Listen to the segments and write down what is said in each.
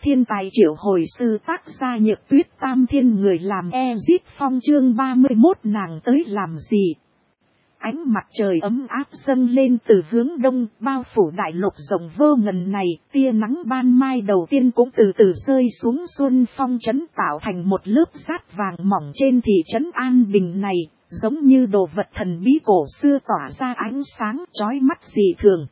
Thiên tài triệu hồi sư tác gia Nhược Tuyết Tam Thiên người làm Ezit Phong chương 31 nàng tới làm gì? Ánh mặt trời ấm áp dâng lên từ hướng đông, bao phủ đại lục rộng vô ngần này, tia nắng ban mai đầu tiên cũng từ từ rơi xuống Xuân Phong trấn tạo thành một lớp sát vàng mỏng trên thị trấn An Bình này, giống như đồ vật thần bí cổ xưa tỏa ra ánh sáng chói mắt dị thường.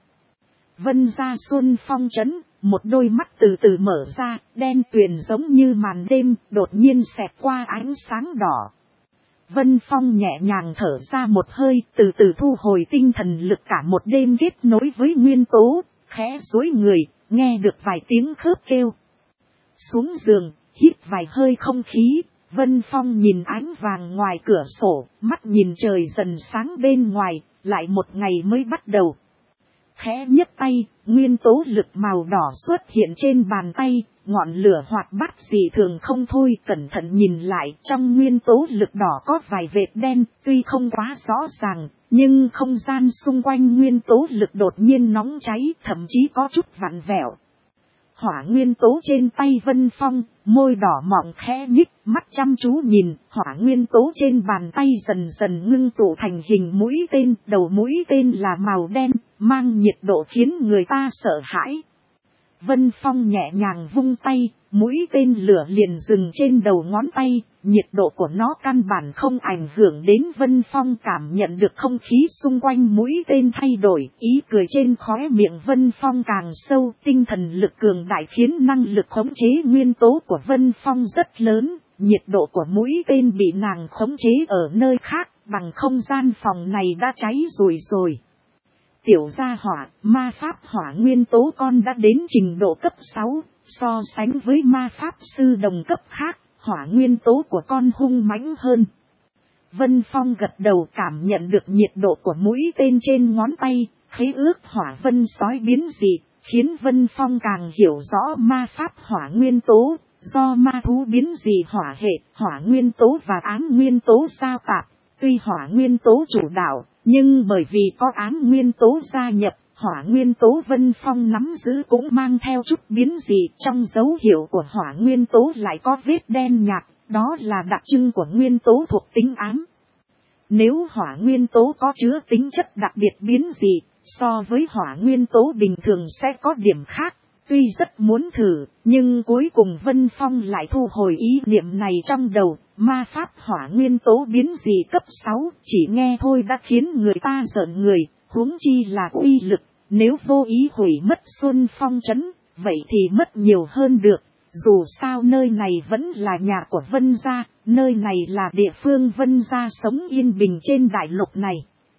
Vân ra Xuân Phong trấn, một đôi mắt từ từ mở ra, đen tuyền giống như màn đêm, đột nhiên xẹt qua ánh sáng đỏ. Vân Phong nhẹ nhàng thở ra một hơi, từ từ thu hồi tinh thần lực cả một đêm kết nối với nguyên tố, khẽ duỗi người, nghe được vài tiếng khớp kêu. Xuống giường, hít vài hơi không khí, Vân Phong nhìn ánh vàng ngoài cửa sổ, mắt nhìn trời dần sáng bên ngoài, lại một ngày mới bắt đầu. Khẽ nhấc tay, nguyên tố lực màu đỏ xuất hiện trên bàn tay, ngọn lửa hoạt bát dị thường không thôi. Cẩn thận nhìn lại, trong nguyên tố lực đỏ có vài vệt đen, tuy không quá rõ ràng, nhưng không gian xung quanh nguyên tố lực đột nhiên nóng cháy, thậm chí có chút vặn vẹo. Hỏa nguyên tố trên tay Vân Phong, môi đỏ mọng khẽ nhích, mắt chăm chú nhìn, hỏa nguyên tố trên bàn tay dần dần ngưng tụ thành hình mũi tên, đầu mũi tên là màu đen, mang nhiệt độ khiến người ta sợ hãi. Vân Phong nhẹ nhàng vung tay, mũi tên lửa liền dừng trên đầu ngón tay, nhiệt độ của nó căn bản không ảnh hưởng đến Vân Phong cảm nhận được không khí xung quanh mũi tên thay đổi, ý cười trên khóe miệng Vân Phong càng sâu, tinh thần lực cường đại khiến năng lực khống chế nguyên tố của Vân Phong rất lớn, nhiệt độ của mũi tên bị nàng khống chế ở nơi khác, bằng không gian phòng này đã cháy rùi rồi. Tiểu gia hỏa, ma pháp hỏa nguyên tố con đã đến trình độ cấp 6, so sánh với ma pháp sư đồng cấp khác, hỏa nguyên tố của con hung mãnh hơn. Vân Phong gật đầu cảm nhận được nhiệt độ của mũi tên trên ngón tay, khế ước hỏa vân sói biến dị, khiến Vân Phong càng hiểu rõ ma pháp hỏa nguyên tố, do ma thú biến dị hỏa hệ, hỏa nguyên tố và ám nguyên tố giao tạp. Tuy hỏa nguyên tố chủ đạo, nhưng bởi vì có ám nguyên tố gia nhập, hỏa nguyên tố Vân Phong nắm giữ cũng mang theo chút biến dị. Trong dấu hiệu của hỏa nguyên tố lại có vết đen nhạt, đó là đặc trưng của nguyên tố thuộc tính ám. Nếu hỏa nguyên tố có chứa tính chất đặc biệt biến dị, so với hỏa nguyên tố bình thường sẽ có điểm khác. Tuy rất muốn thử, nhưng cuối cùng Vân Phong lại thu hồi ý niệm này trong đầu. Ma pháp hỏa nguyên tố biến dị cấp 6, chỉ nghe thôi đã khiến người ta rợn người, huống chi là uy lực. Nếu vô ý hủy mất Xuân Phong trấn, vậy thì mất nhiều hơn được. Dù sao nơi này vẫn là nhà của Vân gia, nơi này là địa phương Vân gia sống yên bình trên đại lục này.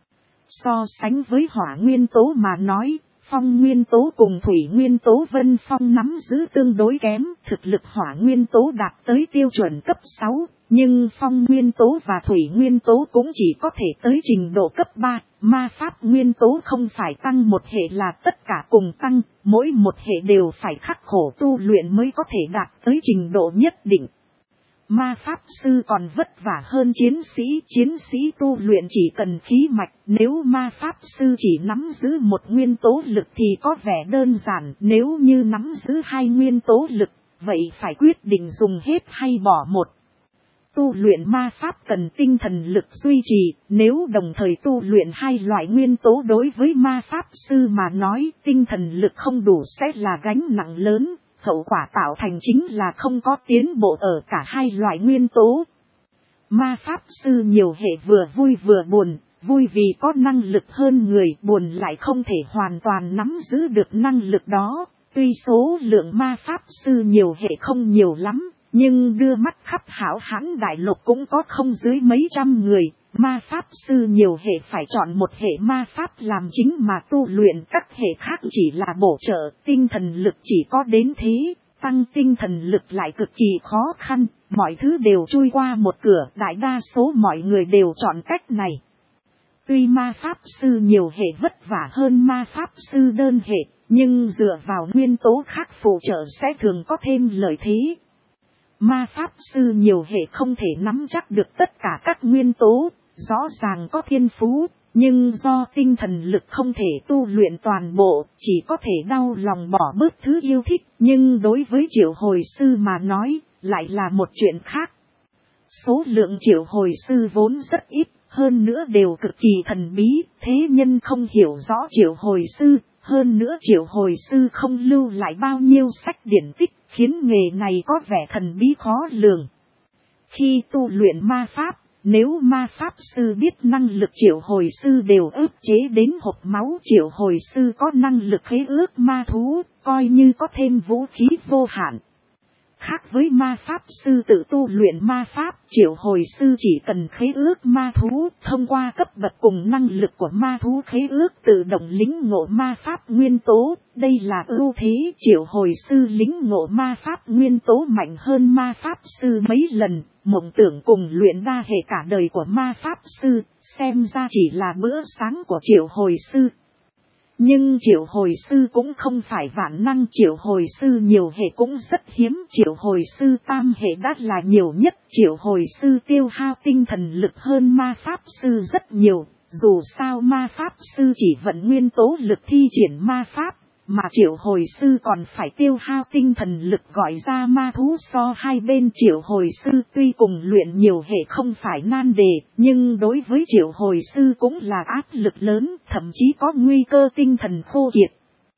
So sánh với hỏa nguyên tố mà nói, phong nguyên tố cùng thủy nguyên tố Vân Phong nắm giữ tương đối kém, thực lực hỏa nguyên tố đạt tới tiêu chuẩn cấp 6, nhưng phong nguyên tố và thủy nguyên tố cũng chỉ có thể tới trình độ cấp 3, ma pháp nguyên tố không phải tăng một hệ là tất cả cùng tăng, mỗi một hệ đều phải khắc khổ tu luyện mới có thể đạt tới trình độ nhất định. Ma pháp sư còn vất vả hơn chiến sĩ tu luyện chỉ cần khí mạch, nếu ma pháp sư chỉ nắm giữ một nguyên tố lực thì có vẻ đơn giản, nếu như nắm giữ hai nguyên tố lực, vậy phải quyết định dùng hết hay bỏ một. Tu luyện ma pháp cần tinh thần lực duy trì, nếu đồng thời tu luyện hai loại nguyên tố đối với ma pháp sư mà nói, tinh thần lực không đủ sẽ là gánh nặng lớn. Hậu quả tạo thành chính là không có tiến bộ ở cả hai loại nguyên tố. Ma pháp sư nhiều hệ vừa vui vừa buồn, vui vì có năng lực hơn người, buồn lại không thể hoàn toàn nắm giữ được năng lực đó. Tuy số lượng ma pháp sư nhiều hệ không nhiều lắm, nhưng đưa mắt khắp hảo hãn đại lục cũng có không dưới mấy trăm người. Ma pháp sư nhiều hệ phải chọn một hệ ma pháp làm chính mà tu luyện, các hệ khác chỉ là bổ trợ, tinh thần lực chỉ có đến thế, tăng tinh thần lực lại cực kỳ khó khăn, mọi thứ đều chui qua một cửa, đại đa số mọi người đều chọn cách này. Tuy ma pháp sư nhiều hệ vất vả hơn ma pháp sư đơn hệ, nhưng dựa vào nguyên tố khác phụ trợ sẽ thường có thêm lợi thế. Ma pháp sư nhiều hệ không thể nắm chắc được tất cả các nguyên tố, rõ ràng có thiên phú, Nhưng do tinh thần lực không thể tu luyện toàn bộ, chỉ có thể đau lòng bỏ bớt thứ yêu thích. Nhưng đối với triệu hồi sư mà nói, lại là một chuyện khác. Số lượng triệu hồi sư vốn rất ít, hơn nữa đều cực kỳ thần bí, thế nhân không hiểu rõ triệu hồi sư. Hơn nữa triệu hồi sư không lưu lại bao nhiêu sách điển tích, khiến nghề này có vẻ thần bí khó lường. Khi tu luyện ma pháp, nếu ma pháp sư biết năng lực triệu hồi sư đều ức chế đến hộp máu, triệu hồi sư có năng lực khế ước ma thú, coi như có thêm vũ khí vô hạn. Khác với ma pháp sư tự tu luyện ma pháp, triệu hồi sư chỉ cần khế ước ma thú, thông qua cấp bậc cùng năng lực của ma thú khế ước tự động lĩnh ngộ ma pháp nguyên tố. Đây là ưu thế, triệu hồi sư lĩnh ngộ ma pháp nguyên tố mạnh hơn ma pháp sư mấy lần, mộng tưởng cùng luyện đa hệ cả đời của ma pháp sư, xem ra chỉ là bữa sáng của triệu hồi sư. Nhưng triệu hồi sư cũng không phải vạn năng, triệu hồi sư nhiều hệ cũng rất hiếm, triệu hồi sư tam hệ đã là nhiều nhất, triệu hồi sư tiêu hao tinh thần lực hơn ma pháp sư rất nhiều, dù sao ma pháp sư chỉ vận nguyên tố lực thi triển ma pháp, mà triệu hồi sư còn phải tiêu hao tinh thần lực gọi ra ma thú. So hai bên triệu hồi sư tuy cùng luyện nhiều hệ không phải nan đề, nhưng đối với triệu hồi sư cũng là áp lực lớn, thậm chí có nguy cơ tinh thần khô kiệt.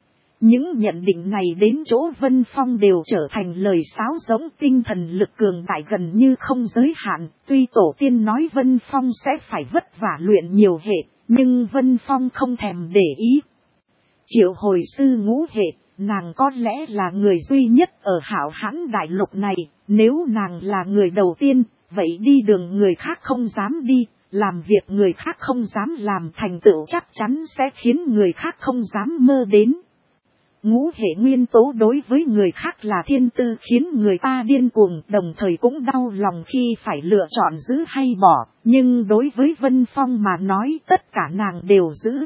Những nhận định này đến chỗ Vân Phong đều trở thành lời sáo rỗng, tinh thần lực cường đại gần như không giới hạn. Tuy tổ tiên nói Vân Phong sẽ phải vất vả luyện nhiều hệ, nhưng Vân Phong không thèm để ý. Triệu hồi sư ngũ hệ, nàng có lẽ là người duy nhất ở hảo hãn đại lục này, nếu nàng là người đầu tiên, vậy đi đường người khác không dám đi, làm việc người khác không dám làm, thành tựu chắc chắn sẽ khiến người khác không dám mơ đến. Ngũ hệ nguyên tố đối với người khác là thiên tư khiến người ta điên cuồng, đồng thời cũng đau lòng khi phải lựa chọn giữ hay bỏ, nhưng đối với Vân Phong mà nói tất cả nàng đều giữ.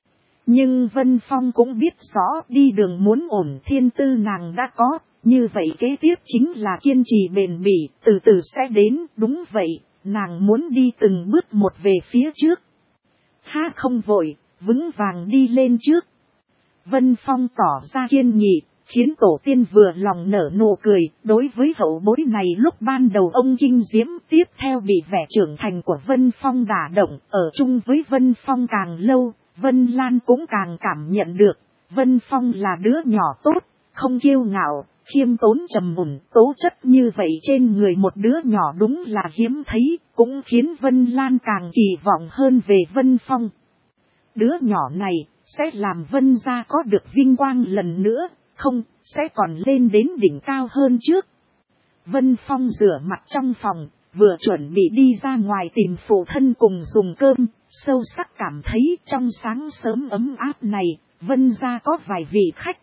Nhưng Vân Phong cũng biết rõ đi đường muốn ổn, thiên tư nàng đã có, như vậy kế tiếp chính là kiên trì bền bỉ, từ từ sẽ đến. Đúng vậy, nàng muốn đi từng bước một về phía trước. Không vội, vững vàng đi lên trước. Vân Phong tỏ ra kiên nghị, khiến tổ tiên vừa lòng nở nụ cười. Đối với hậu bối này lúc ban đầu ông kinh diễm, tiếp theo bị vẻ trưởng thành của Vân Phong đả động, ở chung với Vân Phong càng lâu, Vân Lan cũng càng cảm nhận được, Vân Phong là đứa nhỏ tốt, không kiêu ngạo, khiêm tốn trầm mùn, tố chất như vậy trên người một đứa nhỏ đúng là hiếm thấy, cũng khiến Vân Lan càng kỳ vọng hơn về Vân Phong. Đứa nhỏ này sẽ làm Vân gia có được vinh quang lần nữa, không, sẽ còn lên đến đỉnh cao hơn trước. Vân Phong rửa mặt trong phòng, vừa chuẩn bị đi ra ngoài tìm phụ thân cùng dùng cơm, sâu sắc cảm thấy trong sáng sớm ấm áp này, Vân gia có vài vị khách.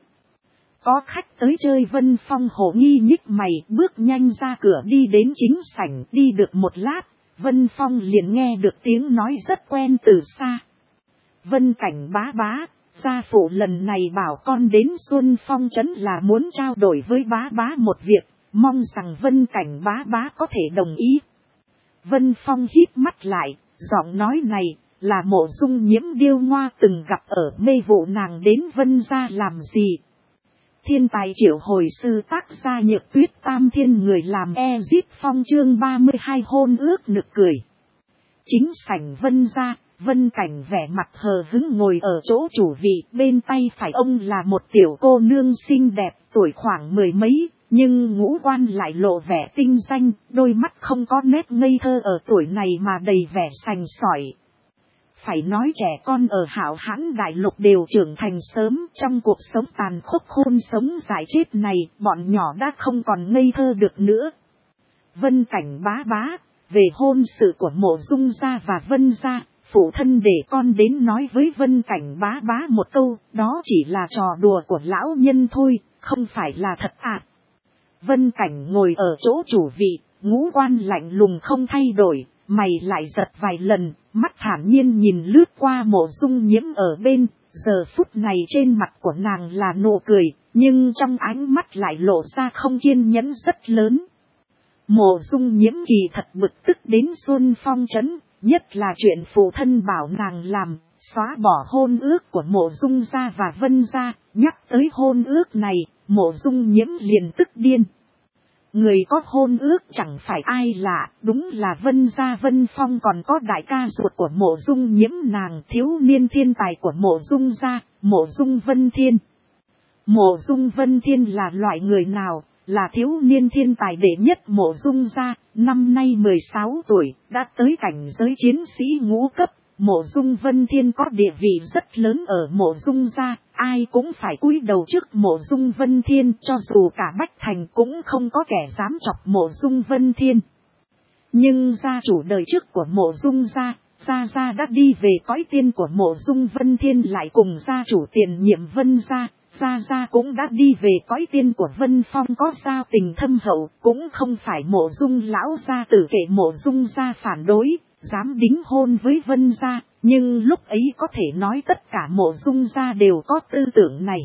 Có khách tới chơi. Vân Phong hổ nghi nhích mày, bước nhanh ra cửa đi đến chính sảnh. Đi được một lát, Vân Phong liền nghe được tiếng nói rất quen từ xa. Vân Cảnh bá bá, gia phụ lần này bảo con đến Xuân Phong trấn là muốn trao đổi với bá bá một việc, mong rằng Vân Cảnh bá bá có thể đồng ý. Vân Phong híp mắt lại, giọng nói này là Mộ Dung Nhiễm điêu ngoa từng gặp ở mê vụ, nàng đến Vân gia làm gì? Thiên tài triệu hồi sư tác gia Nhược Tuyết Tam Thiên người làm Ezip Phong chương 32 hôn ước nực cười. Chính sảnh Vân gia, Vân Cảnh vẻ mặt hờ hững ngồi ở chỗ chủ vị, bên tay phải ông là một tiểu cô nương xinh đẹp, tuổi khoảng mười mấy, nhưng ngũ quan lại lộ vẻ tinh danh, đôi mắt không có nét ngây thơ ở tuổi này mà đầy vẻ sành sỏi. Phải nói trẻ con ở hảo hãn đại lục đều trưởng thành sớm, trong cuộc sống tàn khốc khôn sống dại chết này, bọn nhỏ đã không còn ngây thơ được nữa. Vân Cảnh bá bá, về hôn sự của Mộ Dung gia và Vân gia, phụ thân để con đến nói với Vân Cảnh bá bá một câu, đó chỉ là trò đùa của lão nhân thôi, không phải là thật ạ. Vân Cảnh ngồi ở chỗ chủ vị, ngũ quan lạnh lùng không thay đổi, mày lại giật vài lần, mắt thản nhiên nhìn lướt qua Mộ Dung Nhiễm ở bên, giờ phút này trên mặt của nàng là nụ cười, nhưng trong ánh mắt lại lộ ra không kiên nhẫn rất lớn. Mộ Dung Nhiễm kỳ thật bực tức đến Xuân Phong trấn, nhất là chuyện phụ thân bảo nàng làm, xóa bỏ hôn ước của Mộ Dung gia và Vân gia. Nhắc tới hôn ước này, Mộ Dung Nhiễm liền tức điên. Người có hôn ước chẳng phải ai lạ, đúng là Vân gia Vân Phong, còn có đại ca ruột của Mộ Dung Nhiễm nàng, thiếu niên thiên tài của Mộ Dung gia, Mộ Dung Vân Thiên. Mộ Dung Vân Thiên là loại người nào? Là thiếu niên thiên tài đệ nhất Mộ Dung gia, năm nay 16 tuổi, đã tới cảnh giới chiến sĩ ngũ cấp. Mộ Dung Vân Thiên có địa vị rất lớn ở Mộ Dung gia, ai cũng phải cúi đầu trước Mộ Dung Vân Thiên, cho dù cả Bách Thành cũng không có kẻ dám chọc Mộ Dung Vân Thiên. Nhưng gia chủ đời trước của Mộ Dung gia, Gia đã đi về cõi tiên của Mộ Dung Vân Thiên, lại cùng gia chủ tiền nhiệm Vân gia. Gia cũng đã đi về cõi tiên của Vân Phong, có giao tình thâm hậu, cũng không phải Mộ Dung lão gia tử kể Mộ Dung gia phản đối, dám đính hôn với Vân gia, nhưng lúc ấy có thể nói tất cả Mộ Dung gia đều có tư tưởng này.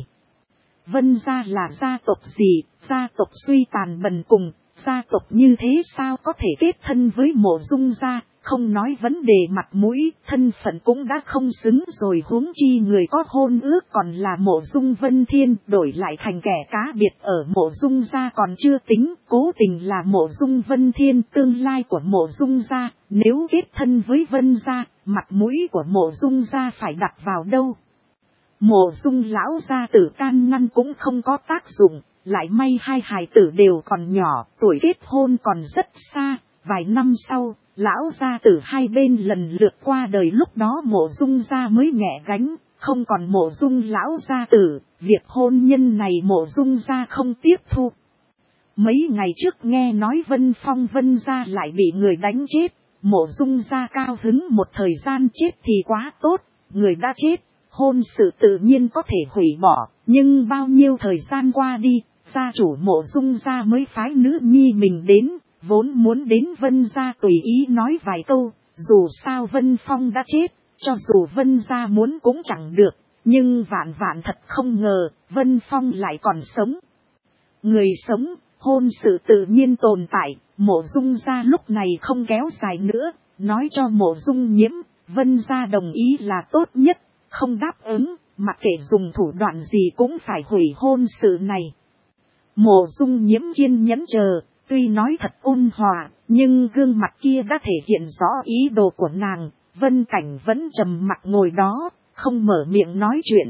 Vân gia là gia tộc gì? Gia tộc suy tàn bần cùng, gia tộc như thế sao có thể kết thân với Mộ Dung gia? Không nói vấn đề mặt mũi, thân phận cũng đã không xứng rồi, huống chi người có hôn ước còn là Mộ Dung Vân Thiên, đổi lại thành kẻ cá biệt ở Mộ Dung gia còn chưa tính, cố tình là Mộ Dung Vân Thiên, tương lai của Mộ Dung gia, nếu kết thân với Vân gia, mặt mũi của Mộ Dung gia phải đặt vào đâu? Mộ Dung lão gia tử can ngăn cũng không có tác dụng, lại may hai hài tử đều còn nhỏ, tuổi kết hôn còn rất xa, vài năm sau, lão gia tử hai bên lần lượt qua đời, lúc đó Mộ Dung gia mới nhẹ gánh, không còn Mộ Dung lão gia tử, việc hôn nhân này Mộ Dung gia không tiếp thu. Mấy ngày trước nghe nói Vân Phong Vân gia lại bị người đánh chết, Mộ Dung gia cao hứng một thời gian, chết thì quá tốt, người đã chết, hôn sự tự nhiên có thể hủy bỏ, nhưng bao nhiêu thời gian qua đi, gia chủ Mộ Dung gia mới phái nữ nhi mình đến, vốn muốn đến Vân gia tùy ý nói vài câu, dù sao Vân Phong đã chết, cho dù Vân gia muốn cũng chẳng được, nhưng vạn thật không ngờ, Vân Phong lại còn sống. Người sống, hôn sự tự nhiên tồn tại, Mộ Dung gia lúc này không kéo dài nữa, nói cho Mộ Dung Nhiễm, Vân gia đồng ý là tốt nhất, không đáp ứng, mặc kệ dùng thủ đoạn gì cũng phải hủy hôn sự này. Mộ Dung Nhiễm kiên nhẫn chờ, tuy nói thật ôn hòa, nhưng gương mặt kia đã thể hiện rõ ý đồ của nàng. Vân Cảnh vẫn trầm mặc ngồi đó, không mở miệng nói chuyện.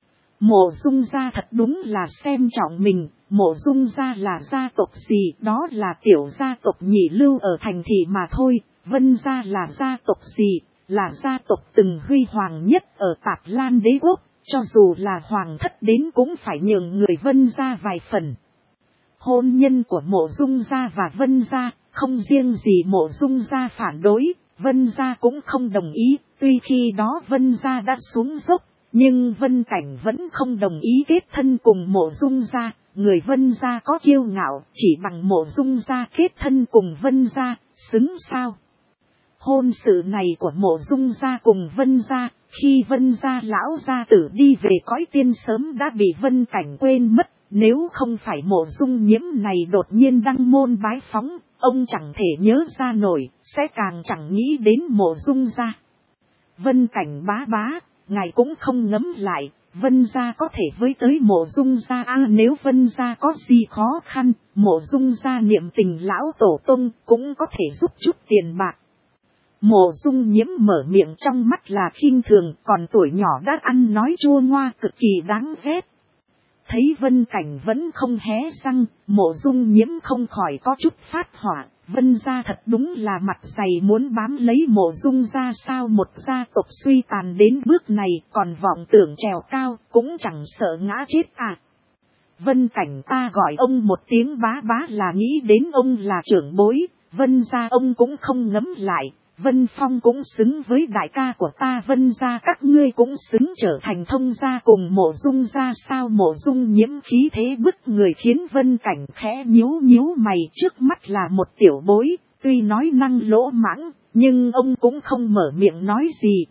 Mộ Dung gia thật đúng là xem trọng mình, Mộ Dung gia là gia tộc gì, đó là tiểu gia tộc nhị lưu ở thành thị mà thôi. Vân gia là gia tộc gì, là gia tộc từng huy hoàng nhất ở Tạp Lan đế quốc, cho dù là hoàng thất đến cũng phải nhường người Vân gia vài phần. Hôn nhân của Mộ Dung gia và Vân gia, không riêng gì Mộ Dung gia phản đối, Vân gia cũng không đồng ý, tuy khi đó Vân gia đã xuống dốc, nhưng Vân Cảnh vẫn không đồng ý kết thân cùng Mộ Dung gia. Người Vân gia có kiêu ngạo, chỉ bằng Mộ Dung gia kết thân cùng Vân gia, xứng sao? Hôn sự này của Mộ Dung gia cùng Vân gia, khi Vân gia lão gia tử đi về cõi tiên sớm đã bị Vân Cảnh quên mất, nếu không phải Mộ Dung Nhiễm này đột nhiên đăng môn bái phóng, ông chẳng thể nhớ ra nổi, sẽ càng chẳng nghĩ đến Mộ Dung gia. Vân Cảnh bá, ngài cũng không ngẫm lại, Vân gia có thể với tới Mộ Dung gia nếu Vân gia có gì khó khăn, Mộ Dung gia niệm tình lão tổ tông cũng có thể giúp chút tiền bạc. Mộ Dung Nhiễm mở miệng trong mắt là khinh thường, còn tuổi nhỏ đã ăn nói chua ngoa cực kỳ đáng ghét. Thấy Vân Cảnh vẫn không hé răng, Mộ Dung Nhiễm không khỏi có chút phát hỏa. Vân gia thật đúng là mặt dày muốn bám lấy Mộ Dung gia sao, một gia tộc suy tàn đến bước này còn vọng tưởng trèo cao, cũng chẳng sợ ngã chết à. Vân Cảnh ta gọi ông một tiếng bá là nghĩ đến ông là trưởng bối, Vân gia ông cũng không ngẫm lại. Vân Phong cũng xứng với đại ca của ta, Vân gia các ngươi cũng xứng trở thành thông gia cùng Mộ Dung gia sao. Mộ Dung Nhiễm khí thế bức người khiến Vân Cảnh khẽ nhíu mày, trước mắt là một tiểu bối, tuy nói năng lỗ mãng, nhưng ông cũng không mở miệng nói gì.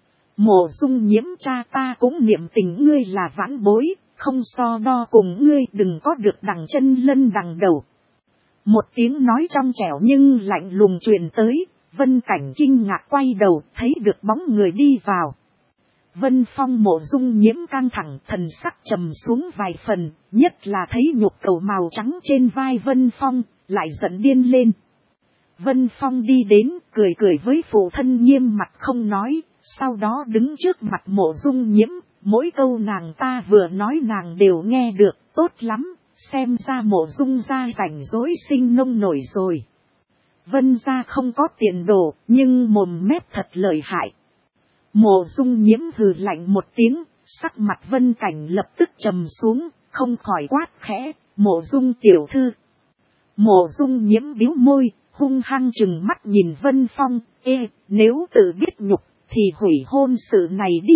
Mộ Dung Nhiễm cha ta cũng niệm tình ngươi là vãn bối, không so đo cùng ngươi, đừng có được đằng chân lân đằng đầu. Một tiếng nói trong trẻo nhưng lạnh lùng truyền tới. Vân Cảnh kinh ngạc quay đầu thấy được bóng người đi vào. Vân Phong Mộ Dung Nhiễm căng thẳng, thần sắc trầm xuống vài phần, nhất là thấy nhục cầu màu trắng trên vai Vân Phong, lại giận điên lên. Vân Phong đi đến, cười cười với phụ thân nghiêm mặt không nói, sau đó đứng trước mặt Mộ Dung Nhiễm, mỗi câu nàng ta vừa nói nàng đều nghe được, tốt lắm, xem ra Mộ Dung gia rảnh rỗi sinh nông nổi rồi. Vân gia không có tiền đồ, nhưng mồm mép thật lợi hại. Mộ Dung Nhiễm hừ lạnh một tiếng, sắc mặt Vân Cảnh lập tức trầm xuống, không khỏi quát khẽ, Mộ Dung tiểu thư. Mộ Dung Nhiễm biếu môi, hung hăng trừng mắt nhìn Vân Phong, nếu tự biết nhục, thì hủy hôn sự này đi.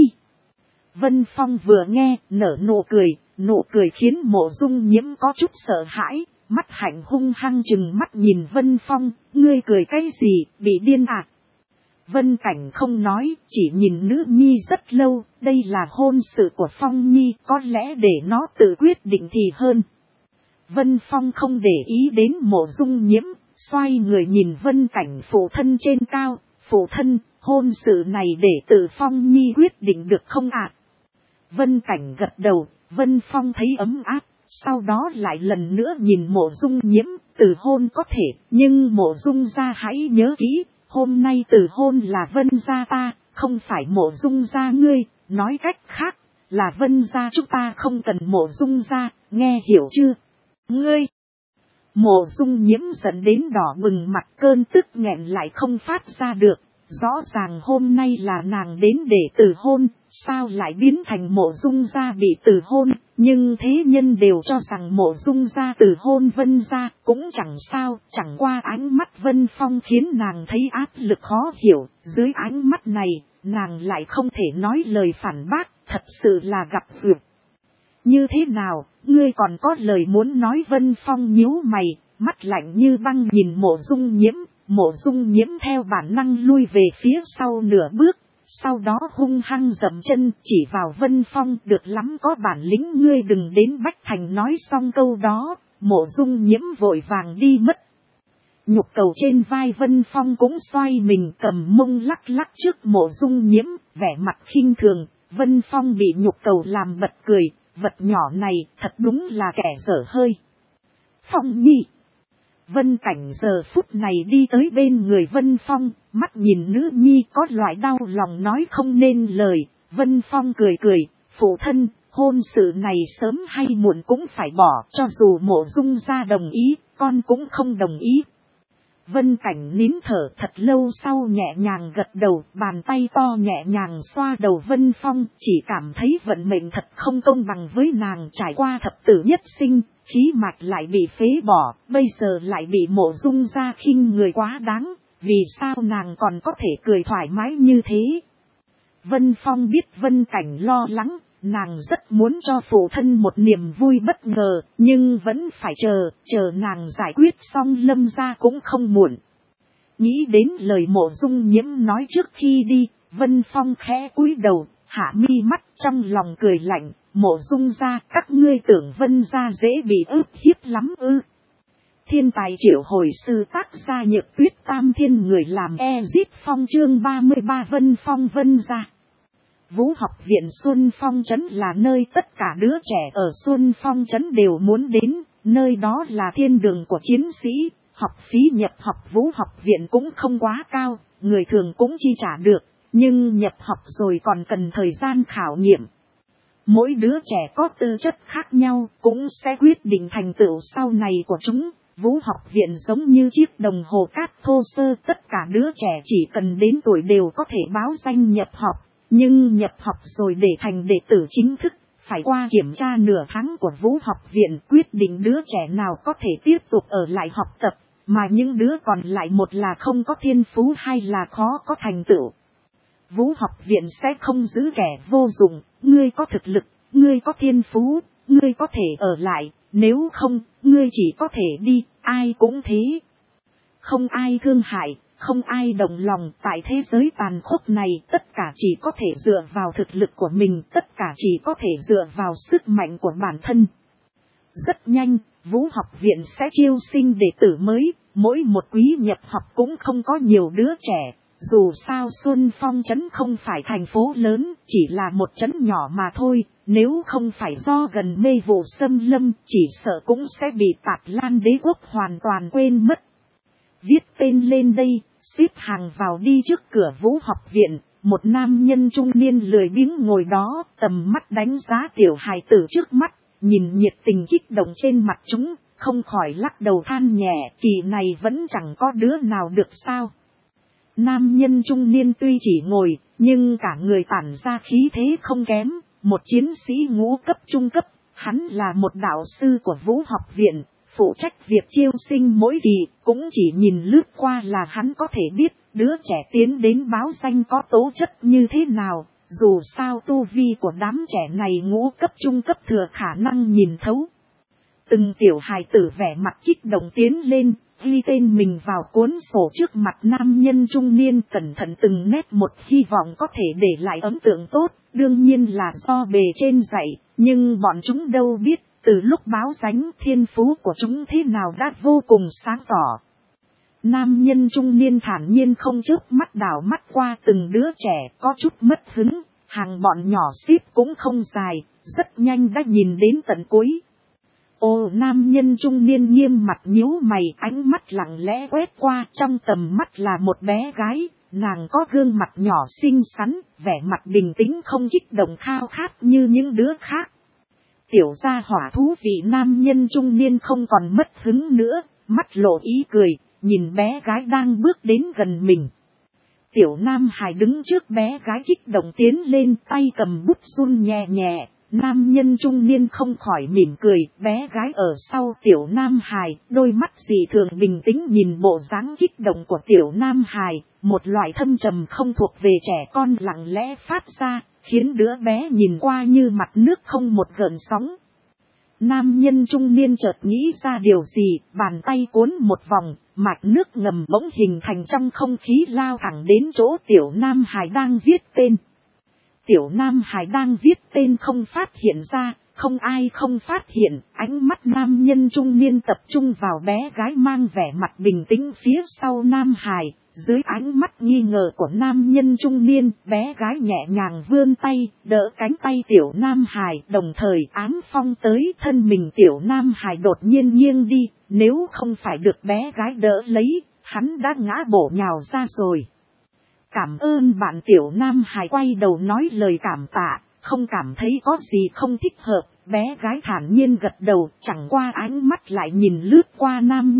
Vân Phong vừa nghe, nở nụ cười khiến Mộ Dung Nhiễm có chút sợ hãi, mắt hạnh hung hăng trừng mắt nhìn Vân Phong, ngươi cười cái gì, bị điên à? Vân Cảnh không nói, chỉ nhìn nữ nhi rất lâu, đây là hôn sự của Phong Nhi, có lẽ để nó tự quyết định thì hơn. Vân Phong không để ý đến Mộ Dung Nhiễm, xoay người nhìn Vân Cảnh phụ thân trên cao, phụ thân, hôn sự này để tự Phong Nhi quyết định được không ạ? Vân Cảnh gật đầu, Vân Phong thấy ấm áp, sau đó lại lần nữa nhìn Mộ Dung Nhiễm, từ hôn có thể, nhưng Mộ Dung gia hãy nhớ kỹ, hôm nay từ hôn là Vân gia ta, không phải Mộ Dung gia ngươi, nói cách khác, là Vân gia chúng ta không cần Mộ Dung gia, nghe hiểu chưa? Ngươi! Mộ Dung Nhiễm dẫn đến đỏ bừng mặt, cơn tức nghẹn lại không phát ra được. Rõ ràng hôm nay là nàng đến để từ hôn, sao lại biến thành Mộ Dung gia bị từ hôn, nhưng thế nhân đều cho rằng Mộ Dung gia từ hôn Vân gia, cũng chẳng sao, chẳng qua ánh mắt Vân Phong khiến nàng thấy áp lực khó hiểu, dưới ánh mắt này, nàng lại không thể nói lời phản bác, thật sự là gặp duyệt. Như thế nào, ngươi còn có lời muốn nói? Vân Phong nhíu mày, mắt lạnh như băng nhìn Mộ Dung Nhiễm. Mộ Dung Nhiễm theo bản năng lui về phía sau nửa bước, sau đó hung hăng dậm chân chỉ vào Vân Phong, được lắm, có bản lĩnh ngươi đừng đến Bách Thành. Nói xong câu đó, Mộ Dung Nhiễm vội vàng đi mất. Nhục cầu trên vai Vân Phong cũng xoay mình cầm mông lắc lắc trước Mộ Dung Nhiễm, vẻ mặt khinh thường. Vân Phong bị nhục cầu làm bật cười, vật nhỏ này thật đúng là kẻ dở hơi. Phong Nhi. Vân Cảnh giờ phút này đi tới bên người Vân Phong, mắt nhìn nữ nhi có loại đau lòng nói không nên lời. Vân Phong cười cười, phụ thân, hôn sự này sớm hay muộn cũng phải bỏ, cho dù Mộ Dung gia đồng ý, con cũng không đồng ý. Vân Cảnh nín thở thật lâu sau nhẹ nhàng gật đầu, bàn tay to nhẹ nhàng xoa đầu Vân Phong, chỉ cảm thấy vận mệnh thật không công bằng với nàng, trải qua thập tử nhất sinh, khí mạch lại bị phế bỏ, bây giờ lại bị Mộ Dung gia khinh người quá đáng, vì sao nàng còn có thể cười thoải mái như thế? Vân Phong biết Vân Cảnh lo lắng, nàng rất muốn cho phụ thân một niềm vui bất ngờ, nhưng vẫn phải chờ nàng giải quyết xong Lâm gia cũng không muộn. Nghĩ đến lời Mộ Dung Nhiễm nói trước khi đi, Vân Phong khẽ cúi đầu, hạ mi mắt trong lòng cười lạnh, Mộ Dung gia, các ngươi tưởng Vân gia dễ bị ức hiếp lắm ư? Thiên tài triệu hồi sư, tác gia Nhược Tuyết, Tam Thiên người làm Ezit Phong, chương 33 Vân Phong Vân gia. Vũ học viện Xuân Phong Trấn là nơi tất cả đứa trẻ ở Xuân Phong Trấn đều muốn đến, nơi đó là thiên đường của chiến sĩ, học phí nhập học Vũ học viện cũng không quá cao, người thường cũng chi trả được, nhưng nhập học rồi còn cần thời gian khảo nghiệm. Mỗi đứa trẻ có tư chất khác nhau cũng sẽ quyết định thành tựu sau này của chúng. Vũ học viện giống như chiếc đồng hồ cát thô sơ, tất cả đứa trẻ chỉ cần đến tuổi đều có thể báo danh nhập học. Nhưng nhập học rồi để thành đệ tử chính thức, phải qua kiểm tra nửa tháng của Vũ học viện quyết định đứa trẻ nào có thể tiếp tục ở lại học tập, mà những đứa còn lại một là không có thiên phú hay là khó có thành tựu. Vũ học viện sẽ không giữ kẻ vô dụng, ngươi có thực lực, ngươi có thiên phú, ngươi có thể ở lại, nếu không, ngươi chỉ có thể đi, ai cũng thế. Không ai thương hại. Không ai đồng lòng, tại thế giới tàn khốc này, tất cả chỉ có thể dựa vào thực lực của mình, tất cả chỉ có thể dựa vào sức mạnh của bản thân. Rất nhanh, Vũ học viện sẽ chiêu sinh đệ tử mới, mỗi một quý nhập học cũng không có nhiều đứa trẻ. Dù sao Xuân Phong trấn không phải thành phố lớn, chỉ là một trấn nhỏ mà thôi, nếu không phải do gần mê vụ xâm lâm, chỉ sợ cũng sẽ bị Tạp Lan đế quốc hoàn toàn quên mất. Viết tên lên đây, xếp hàng vào đi trước cửa Vũ học viện, một nam nhân trung niên lười biếng ngồi đó, tầm mắt đánh giá tiểu hài tử trước mắt, nhìn nhiệt tình kích động trên mặt chúng, không khỏi lắc đầu than nhẹ, kỳ này vẫn chẳng có đứa nào được sao. Nam nhân trung niên tuy chỉ ngồi, nhưng cả người tản ra khí thế không kém, một chiến sĩ ngũ cấp trung cấp, hắn là một đạo sư của Vũ học viện, phụ trách việc chiêu sinh mỗi kỳ, cũng chỉ nhìn lướt qua là hắn có thể biết đứa trẻ tiến đến báo danh có tố chất như thế nào, dù sao tu vi của đám trẻ này ngũ cấp trung cấp thừa khả năng nhìn thấu. Từng tiểu hài tử vẻ mặt kích động tiến lên, ghi tên mình vào cuốn sổ trước mặt nam nhân trung niên, cẩn thận từng nét một, hy vọng có thể để lại ấn tượng tốt, đương nhiên là do bề trên dạy, nhưng bọn chúng đâu biết, từ lúc báo danh thiên phú của chúng thế nào đã vô cùng sáng tỏ. Nam nhân trung niên thản nhiên không chớp mắt đảo mắt qua từng đứa trẻ, có chút mất hứng, hàng bọn nhỏ xếp cũng không dài, rất nhanh đã nhìn đến tận cuối. Ô, nam nhân trung niên nghiêm mặt nhíu mày, ánh mắt lặng lẽ quét qua, trong tầm mắt là một bé gái, nàng có gương mặt nhỏ xinh xắn, vẻ mặt bình tĩnh không kích động khao khát như những đứa khác. Tiểu gia hỏa thú vị nam nhân trung niên không còn mất hứng nữa, mắt lộ ý cười, nhìn bé gái đang bước đến gần mình. Tiểu nam hài đứng trước bé gái kích động tiến lên, tay cầm bút run nhẹ nhẹ. Nam nhân trung niên không khỏi mỉm cười, bé gái ở sau tiểu nam hài, đôi mắt dị thường bình tĩnh nhìn bộ dáng kích động của tiểu nam hài, một loại thâm trầm không thuộc về trẻ con lặng lẽ phát ra, khiến đứa bé nhìn qua như mặt nước không một gợn sóng. Nam nhân trung niên chợt nghĩ ra điều gì, bàn tay cuốn một vòng, mạch nước ngầm bỗng hình thành trong không khí lao thẳng đến chỗ tiểu nam hài đang viết tên. Tiểu nam hài đang viết tên không phát hiện ra, không ai không phát hiện, ánh mắt nam nhân trung niên tập trung vào bé gái mang vẻ mặt bình tĩnh phía sau nam hài, dưới ánh mắt nghi ngờ của nam nhân trung niên, bé gái nhẹ nhàng vươn tay, đỡ cánh tay tiểu nam hài, đồng thời ám phong tới thân mình tiểu nam hài đột nhiên nghiêng đi, nếu không phải được bé gái đỡ lấy, hắn đã ngã bổ nhào ra rồi. Cảm ơn bạn tiểu nam hài quay đầu nói lời cảm tạ, không cảm thấy có gì không thích hợp, bé gái thản nhiên gật đầu, chẳng qua ánh mắt lại nhìn lướt qua nam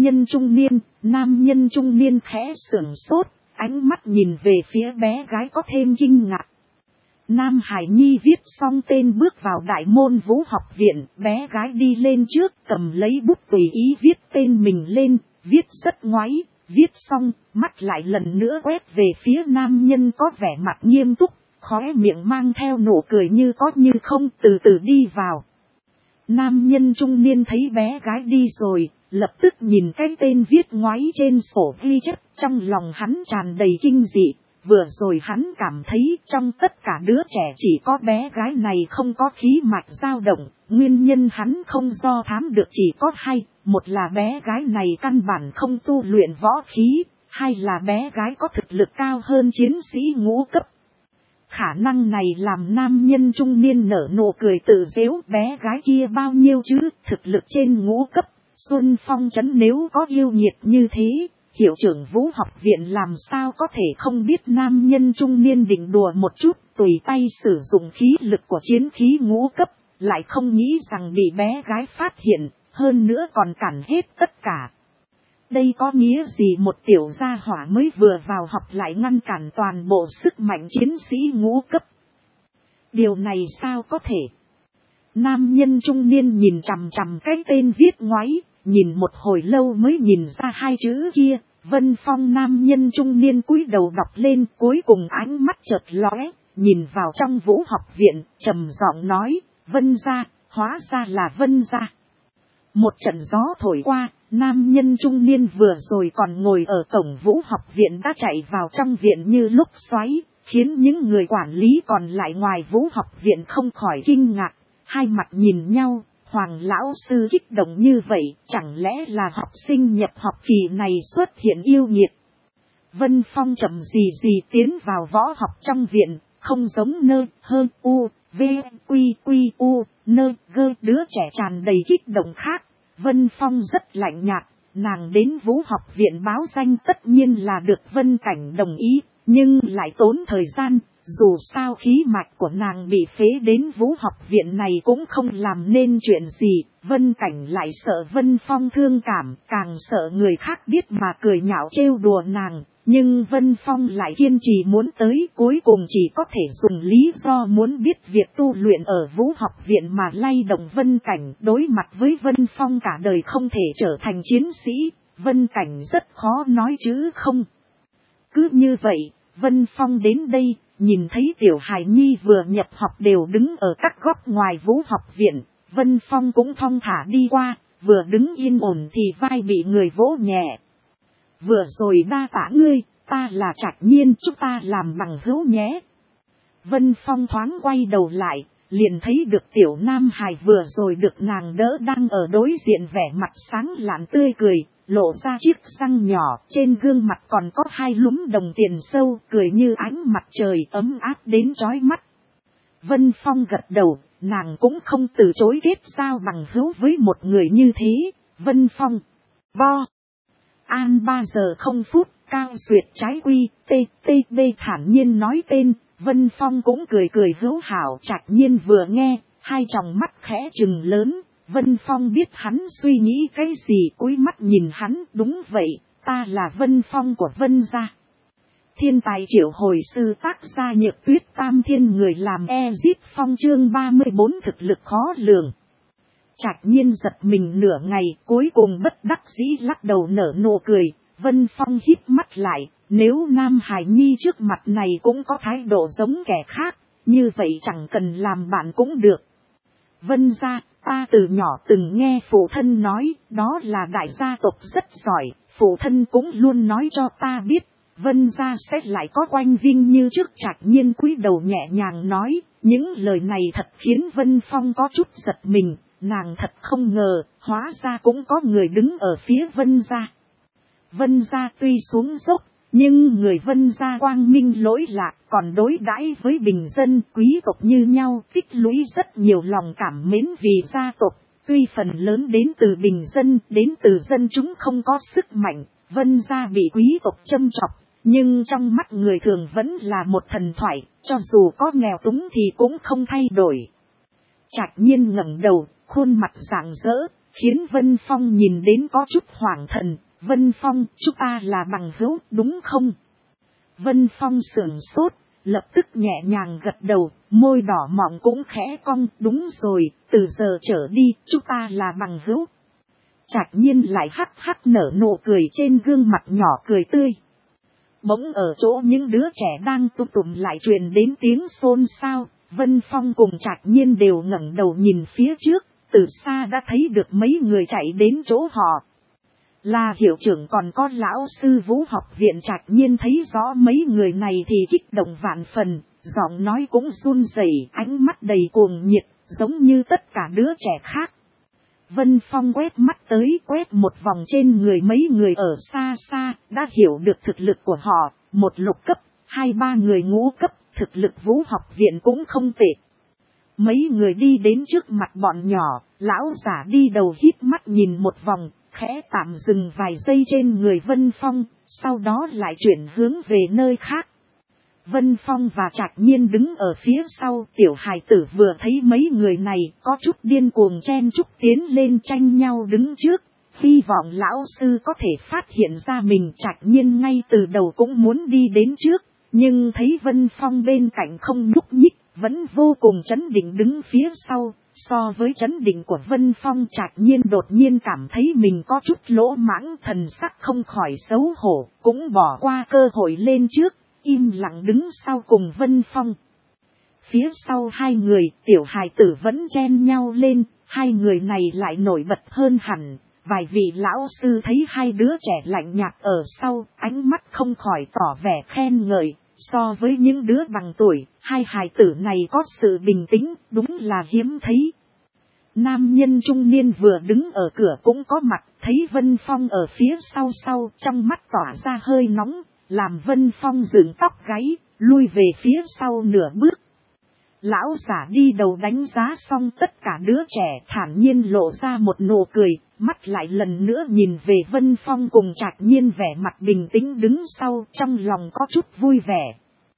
nhân trung niên khẽ sưởng sốt, ánh mắt nhìn về phía bé gái có thêm kinh ngạc. Nam Hải Nhi viết xong tên bước vào đại môn Vũ học viện, bé gái đi lên trước cầm lấy bút tùy ý viết tên mình lên, viết rất ngoáy. Viết xong, mắt lại lần nữa quét về phía nam nhân có vẻ mặt nghiêm túc, khóe miệng mang theo nụ cười như có như không, từ từ đi vào. Nam nhân trung niên thấy bé gái đi rồi, lập tức nhìn cái tên viết ngoáy trên sổ ghi chép, trong lòng hắn tràn đầy kinh dị. Vừa rồi hắn cảm thấy trong tất cả đứa trẻ chỉ có bé gái này không có khí mạch dao động, nguyên nhân hắn không do thám được chỉ có hai, một là bé gái này căn bản không tu luyện võ khí, hai là bé gái có thực lực cao hơn chiến sĩ ngũ cấp. Khả năng này làm nam nhân trung niên nở nụ cười tự giễu, bé gái kia bao nhiêu chứ, thực lực trên ngũ cấp, Xuân Phong trấn nếu có yêu nghiệt như thế. Hiệu trưởng Vũ học viện làm sao có thể không biết nam nhân trung niên định đùa một chút, tùy tay sử dụng khí lực của chiến khí ngũ cấp, lại không nghĩ rằng bị bé gái phát hiện, hơn nữa còn cản hết tất cả. Đây có nghĩa gì một tiểu gia hỏa mới vừa vào học lại ngăn cản toàn bộ sức mạnh chiến sĩ ngũ cấp? Điều này sao có thể? Nam nhân trung niên nhìn chằm chằm cái tên viết ngoáy, nhìn một hồi lâu mới nhìn ra hai chữ kia, Vân Phong. Nam nhân trung niên cúi đầu đọc lên, cuối cùng ánh mắt chợt lóe, nhìn vào trong Vũ học viện, trầm giọng nói, Vân gia, hóa ra là Vân gia. Một trận gió thổi qua, nam nhân trung niên vừa rồi còn ngồi ở cổng Vũ học viện đã chạy vào trong viện như lúc xoáy, khiến những người quản lý còn lại ngoài Vũ học viện không khỏi kinh ngạc, hai mặt nhìn nhau. Hoàng lão sư kích động như vậy, chẳng lẽ là học sinh nhập học kỳ này xuất hiện yêu nghiệt. Vân Phong chậm gì tiến vào võ học trong viện, không giống nơ, hơn u, v, quy quy u, nơ, gơ đứa trẻ tràn đầy kích động khác. Vân Phong rất lạnh nhạt, nàng đến Vũ học viện báo danh tất nhiên là được Vân Cảnh đồng ý, nhưng lại tốn thời gian. Dù sao khí mạch của nàng bị phế đến Vũ học viện này cũng không làm nên chuyện gì, Vân Cảnh lại sợ Vân Phong thương cảm, càng sợ người khác biết mà cười nhạo trêu đùa nàng. Nhưng Vân Phong lại kiên trì muốn tới, cuối cùng chỉ có thể dùng lý do muốn biết việc tu luyện ở Vũ học viện mà lay động Vân Cảnh. Đối mặt với Vân Phong cả đời không thể trở thành chiến sĩ, Vân Cảnh rất khó nói chứ không. Cứ như vậy, Vân Phong đến đây, nhìn thấy tiểu hài nhi vừa nhập học đều đứng ở các góc ngoài Vũ học viện, Vân Phong cũng thong thả đi qua, vừa đứng yên ổn thì vai bị người vỗ nhẹ. Vừa rồi đa tạ ngươi, ta là Trạch Nhiên, chúng ta làm bằng hữu nhé. Vân Phong thoáng quay đầu lại, liền thấy được tiểu nam hài vừa rồi được nàng đỡ đang ở đối diện vẻ mặt sáng lạn tươi cười, lộ ra chiếc răng nhỏ, trên gương mặt còn có 2 lúm đồng tiền sâu, cười như ánh mặt trời ấm áp đến chói mắt. Vân Phong gật đầu, nàng cũng không từ chối kết giao bằng hữu với một người như thế. Vân Phong, vo, an 3 giờ 0 phút, cao duyệt trái quy, TTB thản nhiên nói tên. Vân Phong cũng cười hữu hảo. Trạch Nhiên vừa nghe, 2 tròng mắt khẽ trừng lớn. Vân Phong biết hắn suy nghĩ cái gì, cúi mắt nhìn hắn. Đúng vậy, ta là Vân Phong của Vân gia. Thiên tài triệu hồi sư, tác gia Nhược Tuyết, Tam Thiên người làm Ezip Phong, chương 34 thực lực khó lường. Trạch Nhiên giật mình nửa ngày, cuối cùng bất đắc dĩ lắc đầu nở nụ cười. Vân Phong híp mắt lại, nếu Nam Hải Nhi trước mặt này cũng có thái độ giống kẻ khác, như vậy chẳng cần làm bạn cũng được. Vân gia, ta từ nhỏ từng nghe phụ thân nói, đó là đại gia tộc rất giỏi, phụ thân cũng luôn nói cho ta biết, Vân gia sẽ lại có oanh vinh như trước. Trạch Nhiên cúi đầu nhẹ nhàng nói, những lời này thật khiến Vân Phong có chút giật mình, nàng thật không ngờ, hóa ra cũng có người đứng ở phía Vân gia. Vân gia tuy xuống dốc, nhưng người Vân gia quang minh lỗi lạc, còn đối đãi với bình dân quý tộc như nhau, tích lũy rất nhiều lòng cảm mến vì gia tộc. Tuy phần lớn đến từ bình dân, đến từ dân chúng không có sức mạnh, Vân gia bị quý tộc châm chọc, nhưng trong mắt người thường vẫn là một thần thoại, cho dù có nghèo túng thì cũng không thay đổi. Trạch Nhiên ngẩng đầu, khuôn mặt rạng rỡ, khiến Vân Phong nhìn đến có chút hoảng thần. Vân Phong, chúng ta là bằng hữu, đúng không? Vân Phong sửng sốt, lập tức nhẹ nhàng gật đầu, môi đỏ mọng cũng khẽ cong, đúng rồi, từ giờ trở đi, chúng ta là bằng hữu. Trạch Nhiên lại hắc hắc nở nụ cười, trên gương mặt nhỏ cười tươi. Bỗng ở chỗ những đứa trẻ đang tụ tụm lại truyền đến tiếng xôn xao, Vân Phong cùng Trạch Nhiên đều ngẩng đầu nhìn phía trước, từ xa đã thấy được mấy người chạy đến chỗ họ. Là hiệu trưởng còn có lão sư Vũ học viện. Trạch Nhiên thấy rõ mấy người này thì kích động vạn phần, giọng nói cũng run rẩy, ánh mắt đầy cuồng nhiệt, giống như tất cả đứa trẻ khác. Vân Phong quét mắt tới, quét một vòng trên người mấy người ở xa xa, đã hiểu được thực lực của họ, 1 lục cấp, 2-3 người ngũ cấp, thực lực Vũ học viện cũng không tệ. Mấy người đi đến trước mặt bọn nhỏ, lão giả đi đầu híp mắt nhìn một vòng, khẽ tạm dừng vài giây trên người Vân Phong, sau đó lại chuyển hướng về nơi khác. Vân Phong và Trạch Nhiên đứng ở phía sau, tiểu hài tử vừa thấy mấy người này có chút điên cuồng chen chúc tiến lên tranh nhau đứng trước, hy vọng lão sư có thể phát hiện ra mình. Trạch Nhiên ngay từ đầu cũng muốn đi đến trước, nhưng thấy Vân Phong bên cạnh không nhúc nhích, vẫn vô cùng trấn định đứng phía sau. So với trấn định của Vân Phong, Trạch Nhiên đột nhiên cảm thấy mình có chút lỗ mãng, thần sắc không khỏi xấu hổ, cũng bỏ qua cơ hội lên trước, im lặng đứng sau cùng Vân Phong. Phía sau 2 người, tiểu hài tử vẫn chen nhau lên, 2 người này lại nổi bật hơn hẳn. Vài vị lão sư thấy 2 đứa trẻ lạnh nhạt ở sau, ánh mắt không khỏi tỏ vẻ khen ngợi. So với những đứa bằng tuổi, 2 hài tử này có sự bình tĩnh, đúng là hiếm thấy. Nam nhân trung niên vừa đứng ở cửa cũng có mặt, thấy Vân Phong ở phía sau trong mắt tỏa ra hơi nóng, làm Vân Phong dựng tóc gáy, lui về phía sau nửa bước. Lão giả đi đầu đánh giá xong tất cả đứa trẻ thản nhiên lộ ra một nụ cười, mắt lại lần nữa nhìn về Vân Phong cùng Trạch Nhiên vẻ mặt bình tĩnh đứng sau, trong lòng có chút vui vẻ.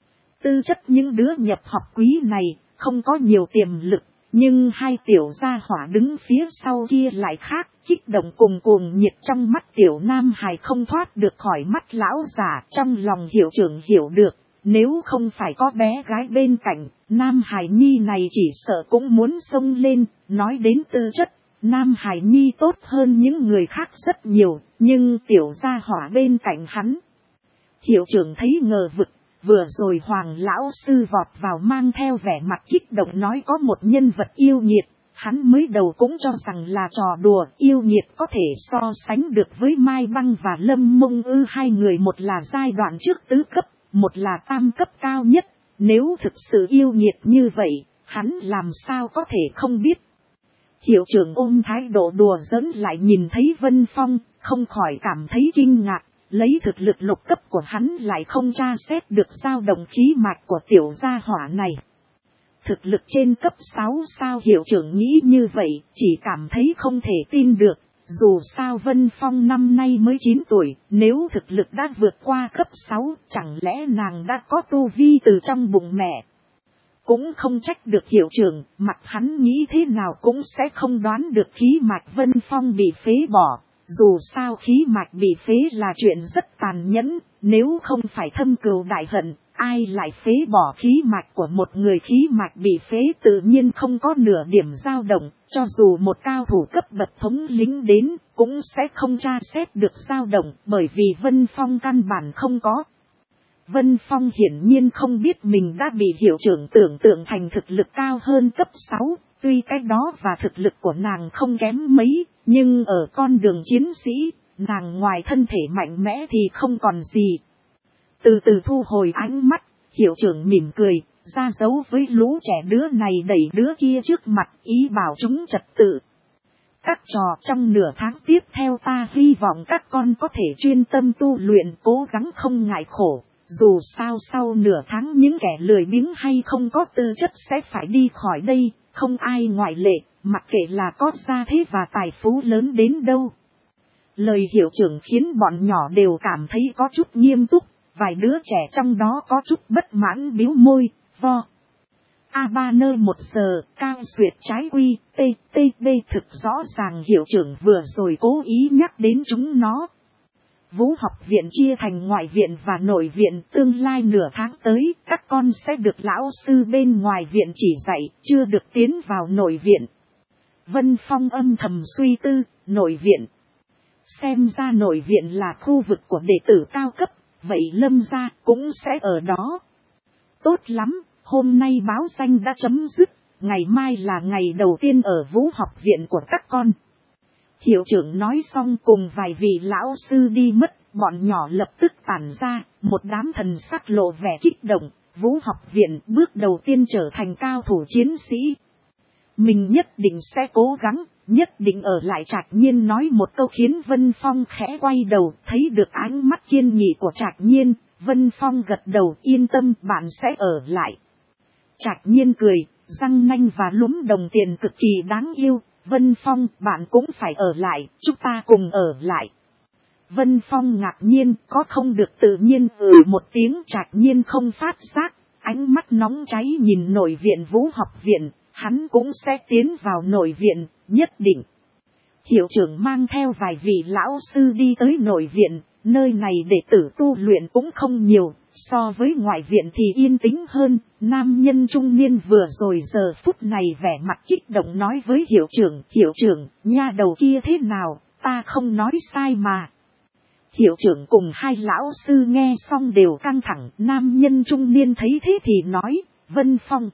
Tư chất những đứa nhập học quý này không có nhiều tiềm lực, nhưng hai tiểu gia hỏa đứng phía sau kia lại khác, kích động cùng cuồng nhiệt trong mắt tiểu nam hài không thoát được khỏi mắt lão giả. Trong lòng hiệu trưởng hiểu được, nếu không phải có bé gái bên cạnh, nam hài nhi này chỉ sợ cũng muốn xông lên. Nói đến tư chất, nam hài nhi tốt hơn những người khác rất nhiều, nhưng tiểu gia hỏa bên cạnh hắn. Hiệu trưởng thấy ngờ vực. Vừa rồi Hoàng lão sư vọt vào mang theo vẻ mặt kích động nói có một nhân vật yêu nghiệt, hắn mới đầu cũng cho rằng là trò đùa. Yêu nghiệt có thể so sánh được với Mai Băng và Lâm Mông ư? Hai người một là giai đoạn trước tứ cấp, một là tam cấp cao nhất, nếu thực sự yêu nghiệt như vậy, hắn làm sao có thể không biết. Hiệu trưởng ôm thái độ đùa giỡn lại nhìn thấy Vân Phong, không khỏi cảm thấy kinh ngạc. Lấy thực lực lục cấp của hắn lại không tra xét được dao động khí mạch của tiểu gia hỏa này. Thực lực trên cấp 6 sao? Hiệu trưởng nghĩ như vậy, chỉ cảm thấy không thể tin được. Dù sao Vân Phong năm nay mới 9 tuổi, nếu thực lực đã vượt qua cấp 6, chẳng lẽ nàng đã có tu vi từ trong bụng mẹ? Cũng không trách được hiệu trưởng, mặt hắn nghĩ thế nào cũng sẽ không đoán được khí mạch Vân Phong bị phế bỏ. Dù sao khí mạch bị phế là chuyện rất tàn nhẫn, nếu không phải thâm cừu đại hận, ai lại phế bỏ khí mạch của một người? Khí mạch bị phế tự nhiên không có nửa điểm dao động, cho dù một cao thủ cấp bậc thống lĩnh đến, cũng sẽ không tra xét được dao động, bởi vì Vân Phong căn bản không có. Vân Phong hiển nhiên không biết mình đã bị hiệu trưởng tưởng tượng thành thực lực cao hơn cấp 6, tuy cái đó và thực lực của nàng không kém mấy, nhưng ở con đường chiến sĩ, nàng ngoài thân thể mạnh mẽ thì không còn gì. Từ từ thu hồi ánh mắt, hiệu trưởng mỉm cười, ra dấu với lũ trẻ đứa này đẩy đứa kia trước mặt, ý bảo chúng trật tự. Các trò trong nửa tháng tiếp theo ta hy vọng các con có thể chuyên tâm tu luyện, cố gắng không ngại khổ. Dù sao sau nửa tháng những kẻ lười biếng hay không có tư chất sẽ phải đi khỏi đây, không ai ngoại lệ, mặc kệ là có gia thế và tài phú lớn đến đâu. Lời hiệu trưởng khiến bọn nhỏ đều cảm thấy có chút nghiêm túc, vài đứa trẻ trong đó có chút bất mãn bĩu môi, vo. A3 1 giờ, cao duyệt trái quy, TTB thực rõ ràng hiệu trưởng vừa rồi cố ý nhắc đến chúng nó. Vũ học viện chia thành ngoại viện và nội viện, tương lai nửa tháng tới, các con sẽ được lão sư bên ngoài viện chỉ dạy, chưa được tiến vào nội viện. Vân Phong âm thầm suy tư, nội viện. Xem ra nội viện là khu vực của đệ tử cao cấp, vậy Lâm gia cũng sẽ ở đó. Tốt lắm, hôm nay báo danh đã chấm dứt, ngày mai là ngày đầu tiên ở Vũ học viện của các con. Hiệu trưởng nói xong cùng vài vị lão sư đi mất, bọn nhỏ lập tức tản ra, một đám thần sắc lộ vẻ kích động. Vũ học viện bước đầu tiên trở thành cao thủ chiến sĩ. Mình nhất định sẽ cố gắng, nhất định ở lại. Trạch Nhiên nói một câu khiến Vân Phong khẽ quay đầu, thấy được ánh mắt kiên nghị của Trạch Nhiên. Vân Phong gật đầu, yên tâm, bạn sẽ ở lại. Trạch Nhiên cười, răng nanh và lúm đồng tiền cực kỳ đáng yêu. Vân Phong, bạn cũng phải ở lại, chúng ta cùng ở lại. Vân Phong ngạc nhiên, có không được tự nhiên một tiếng. Trạch Nhiên không phát giác, ánh mắt nóng cháy nhìn nội viện Vũ học viện, hắn cũng sẽ tiến vào nội viện, nhất định. Hiệu trưởng mang theo vài vị lão sư đi tới nội viện, nơi này đệ tử tu luyện cũng không nhiều, so với ngoại viện thì yên tĩnh hơn. Nam nhân trung niên vừa rồi giờ phút này vẻ mặt kích động nói với hiệu trưởng, nha đầu kia thế nào, ta không nói sai mà. Hiệu trưởng cùng hai lão sư nghe xong đều căng thẳng. Nam nhân trung niên thấy thế thì nói, Vân Phong,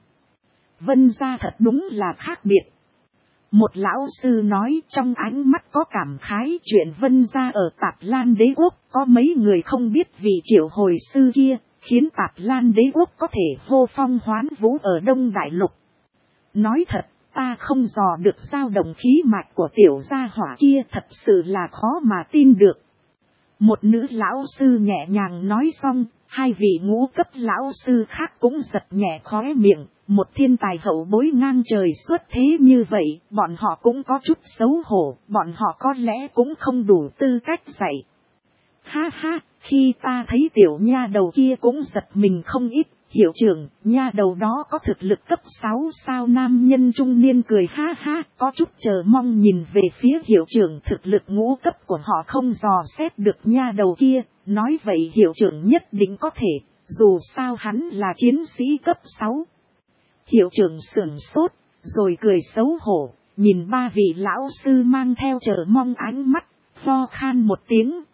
Vân gia thật đúng là khác biệt. Một lão sư nói trong ánh mắt có cảm khái, chuyện Vân gia ở Tạp Lan Đế Quốc, có mấy người không biết vì triệu hồi sư kia, khiến Tạp Lan Đế Quốc có thể hô phong hoán vũ ở Đông Đại Lục. Nói thật, Ta không dò được dao động khí mạch của tiểu gia hỏa kia, thật sự là khó mà tin được. Một nữ lão sư nhẹ nhàng nói xong, hai vị ngũ cấp lão sư khác cũng giật nhẹ khóe miệng. Một thiên tài hậu bối ngang trời xuất thế như vậy, bọn họ cũng có chút xấu hổ, bọn họ có lẽ cũng không đủ tư cách dạy. Ha ha, khi ta thấy tiểu nha đầu kia cũng giật mình không ít. Hiệu trưởng, nha đầu đó có thực lực cấp 6 sao? Nam nhân trung niên cười ha ha, có chút chờ mong nhìn về phía hiệu trưởng. Thực lực ngũ cấp của họ không dò xét được nha đầu kia, nói vậy hiệu trưởng nhất định có thể, dù sao hắn là chiến sĩ cấp 6. Hiệu trưởng sửng sốt, rồi cười xấu hổ, nhìn ba vị lão sư mang theo chờ mong ánh mắt, ho khan một tiếng.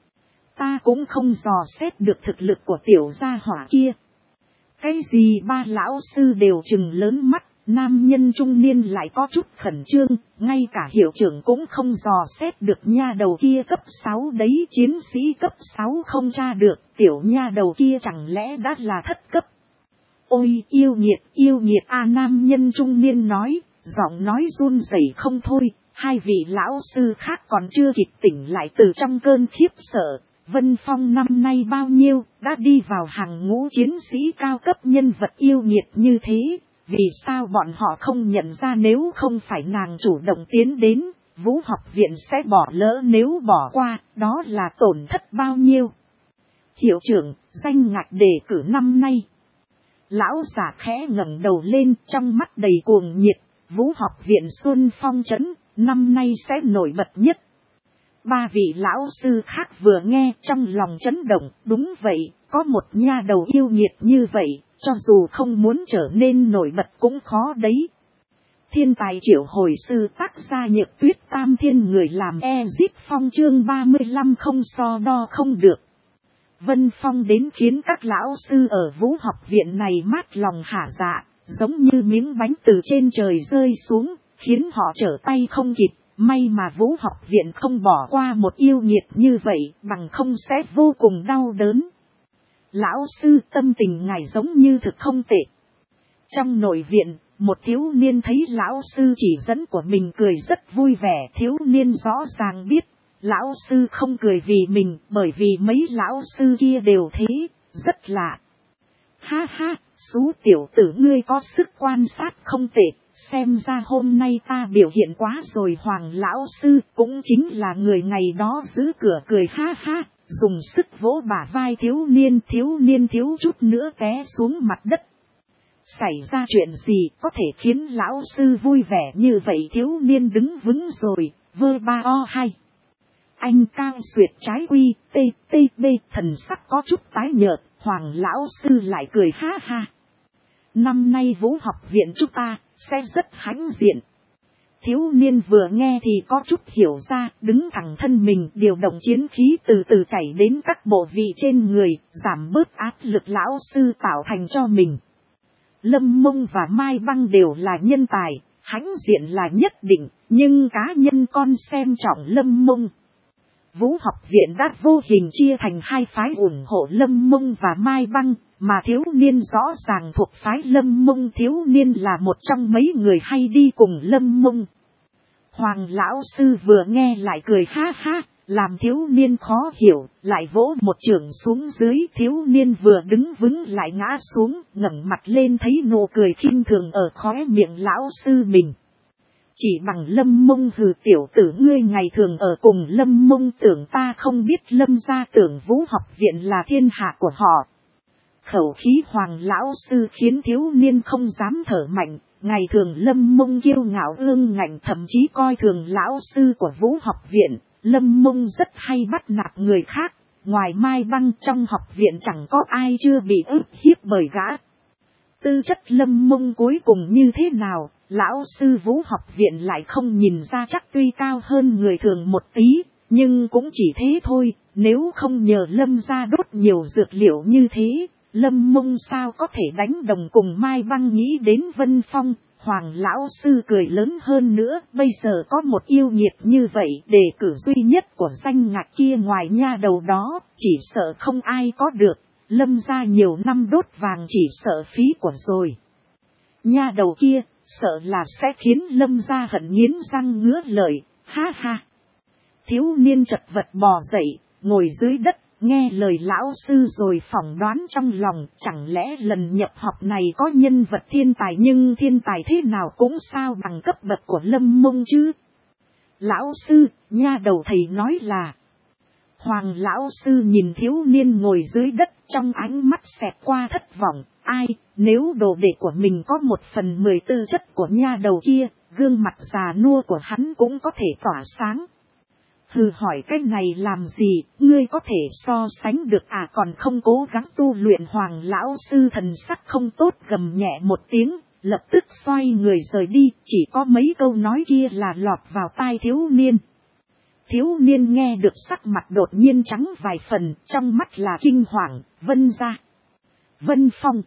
Ta cũng không dò xét được thực lực của tiểu gia hỏa kia. Cái gì? Ba lão sư đều trừng lớn mắt, nam nhân trung niên lại có chút khẩn trương, ngay cả hiệu trưởng cũng không dò xét được nha đầu kia cấp 6 đấy, chiến sĩ cấp 6 không tra được, tiểu nha đầu kia chẳng lẽ đã là thất cấp? Ôi yêu nghiệt a, nam nhân trung niên nói, giọng nói run rẩy không thôi, hai vị lão sư khác còn chưa kịp tỉnh lại từ trong cơn khiếp sợ. Vân Phong năm nay bao nhiêu, đã đi vào hàng ngũ chiến sĩ cao cấp, nhân vật yêu nghiệt như thế, vì sao bọn họ không nhận ra? Nếu không phải nàng chủ động tiến đến, Vũ học viện sẽ bỏ lỡ, nếu bỏ qua, đó là tổn thất bao nhiêu? Hiệu trưởng, danh ngạch đề cử năm nay. Lão giả khẽ ngẩng đầu lên, trong mắt đầy cuồng nhiệt, Vũ học viện Xuân Phong trấn, năm nay sẽ nổi bật nhất. Ba vị lão sư khác vừa nghe trong lòng chấn động, đúng vậy, có một nha đầu yêu nghiệt như vậy, cho dù không muốn trở nên nổi bật cũng khó đấy. Thiên tài triệu hồi sư, tác gia Nhược Tuyết, Tam Thiên người làm Ezip Phong, chương 35 không so đo không được. Vân Phong đến khiến các lão sư ở Vũ học viện này mát lòng hả dạ, giống như miếng bánh từ trên trời rơi xuống, khiến họ trở tay không kịp. May mà Vũ học viện không bỏ qua một yêu nghiệt như vậy, bằng không sẽ vô cùng đau đớn. Lão sư, tâm tình ngài giống như thực không tệ. Trong nội viện, một thiếu niên thấy lão sư chỉ dẫn của mình cười rất vui vẻ. Thiếu niên rõ ràng biết, lão sư không cười vì mình, bởi vì mấy lão sư kia đều thế, rất lạ. Ha ha, Sú tiểu tử ngươi có sức quan sát không tệ. Xem ra hôm nay ta biểu hiện quá rồi. Hoàng lão sư cũng chính là người ngày đó giữ cửa cười ha ha, dùng sức vỗ bả vai thiếu niên thiếu chút nữa té xuống mặt đất. Xảy ra chuyện gì có thể khiến lão sư vui vẻ như vậy? Thiếu niên đứng vững rồi, vơ ba o hay. Anh cao xuyệt trái quy, tê, thần sắc có chút tái nhợt, Hoàng lão sư lại cười ha ha. Năm nay Vũ học viện chúng ta sẽ rất hãnh diện. Thiếu niên vừa nghe thì có chút hiểu ra, đứng thẳng thân mình, điều động chiến khí từ từ chảy đến các bộ vị trên người, giảm bớt áp lực lão sư tạo thành cho mình. Lâm Mông và Mai Băng đều là nhân tài, hãnh diện là nhất định, nhưng cá nhân con xem trọng Lâm Mông. Vũ học viện đã vô hình chia thành hai phái ủng hộ Lâm Mông và Mai Băng, mà thiếu niên rõ ràng thuộc phái Lâm Mông. Thiếu niên là một trong mấy người hay đi cùng Lâm Mông. Hoàng lão sư vừa nghe lại cười ha ha, làm thiếu niên khó hiểu, lại vỗ một chưởng xuống dưới. Thiếu niên vừa đứng vững lại ngã xuống, ngẩng mặt lên thấy nụ cười khinh thường ở khóe miệng lão sư mình. Chỉ bằng Lâm Mông hừ, tiểu tử ngươi ngày thường ở cùng Lâm Mông, tưởng ta không biết Lâm gia tưởng Vũ học viện là thiên hạ của họ. Khẩu khí Hoàng lão sư khiến thiếu niên không dám thở mạnh. Ngày thường Lâm Mông kiêu ngạo ương ngạnh, thậm chí coi thường lão sư của Vũ học viện. Lâm Mông rất hay bắt nạt người khác. Ngoài Mai Băng, trong học viện chẳng có ai chưa bị ức hiếp bởi gã. Tư chất Lâm Mông cuối cùng như thế nào, lão sư Vũ học viện lại không nhìn ra, chắc tuy cao hơn người thường một tí, nhưng cũng chỉ thế thôi. Nếu không nhờ Lâm gia đốt nhiều dược liệu như thế, Lâm Mông sao có thể đánh đồng cùng Mai Băng? Nghĩ đến Vân Phong, Hoàng lão sư cười lớn hơn nữa. Bây giờ có một yêu nghiệt như vậy, đề cử duy nhất của danh ngạch kia ngoài nha đầu đó, chỉ sợ không ai có được. Lâm gia nhiều năm đốt vàng chỉ sợ phí của rồi. Nha đầu kia, sợ là sẽ khiến Lâm gia hận nghiến răng ngứa lợi, ha ha. Thiếu niên chật vật bò dậy, ngồi dưới đất, nghe lời lão sư rồi phỏng đoán trong lòng, chẳng lẽ lần nhập học này có nhân vật thiên tài, nhưng thiên tài thế nào cũng sao bằng cấp bậc của Lâm Mông chứ. Lão sư, nha đầu thầy nói là. Hoàng lão sư nhìn thiếu niên ngồi dưới đất, trong ánh mắt xẹt qua thất vọng. Ai, nếu đồ đệ của mình có 1/10 tư chất của nha đầu kia, gương mặt già nua của hắn cũng có thể tỏa sáng. Hừ, hỏi cái này làm gì, ngươi có thể so sánh được à, còn không cố gắng tu luyện. Hoàng lão sư thần sắc không tốt gầm nhẹ một tiếng, lập tức xoay người rời đi, chỉ có mấy câu nói kia là lọt vào tai thiếu niên. Thiếu niên nghe được sắc mặt đột nhiên trắng vài phần, trong mắt là kinh hoàng. Vân gia, Vân Phong,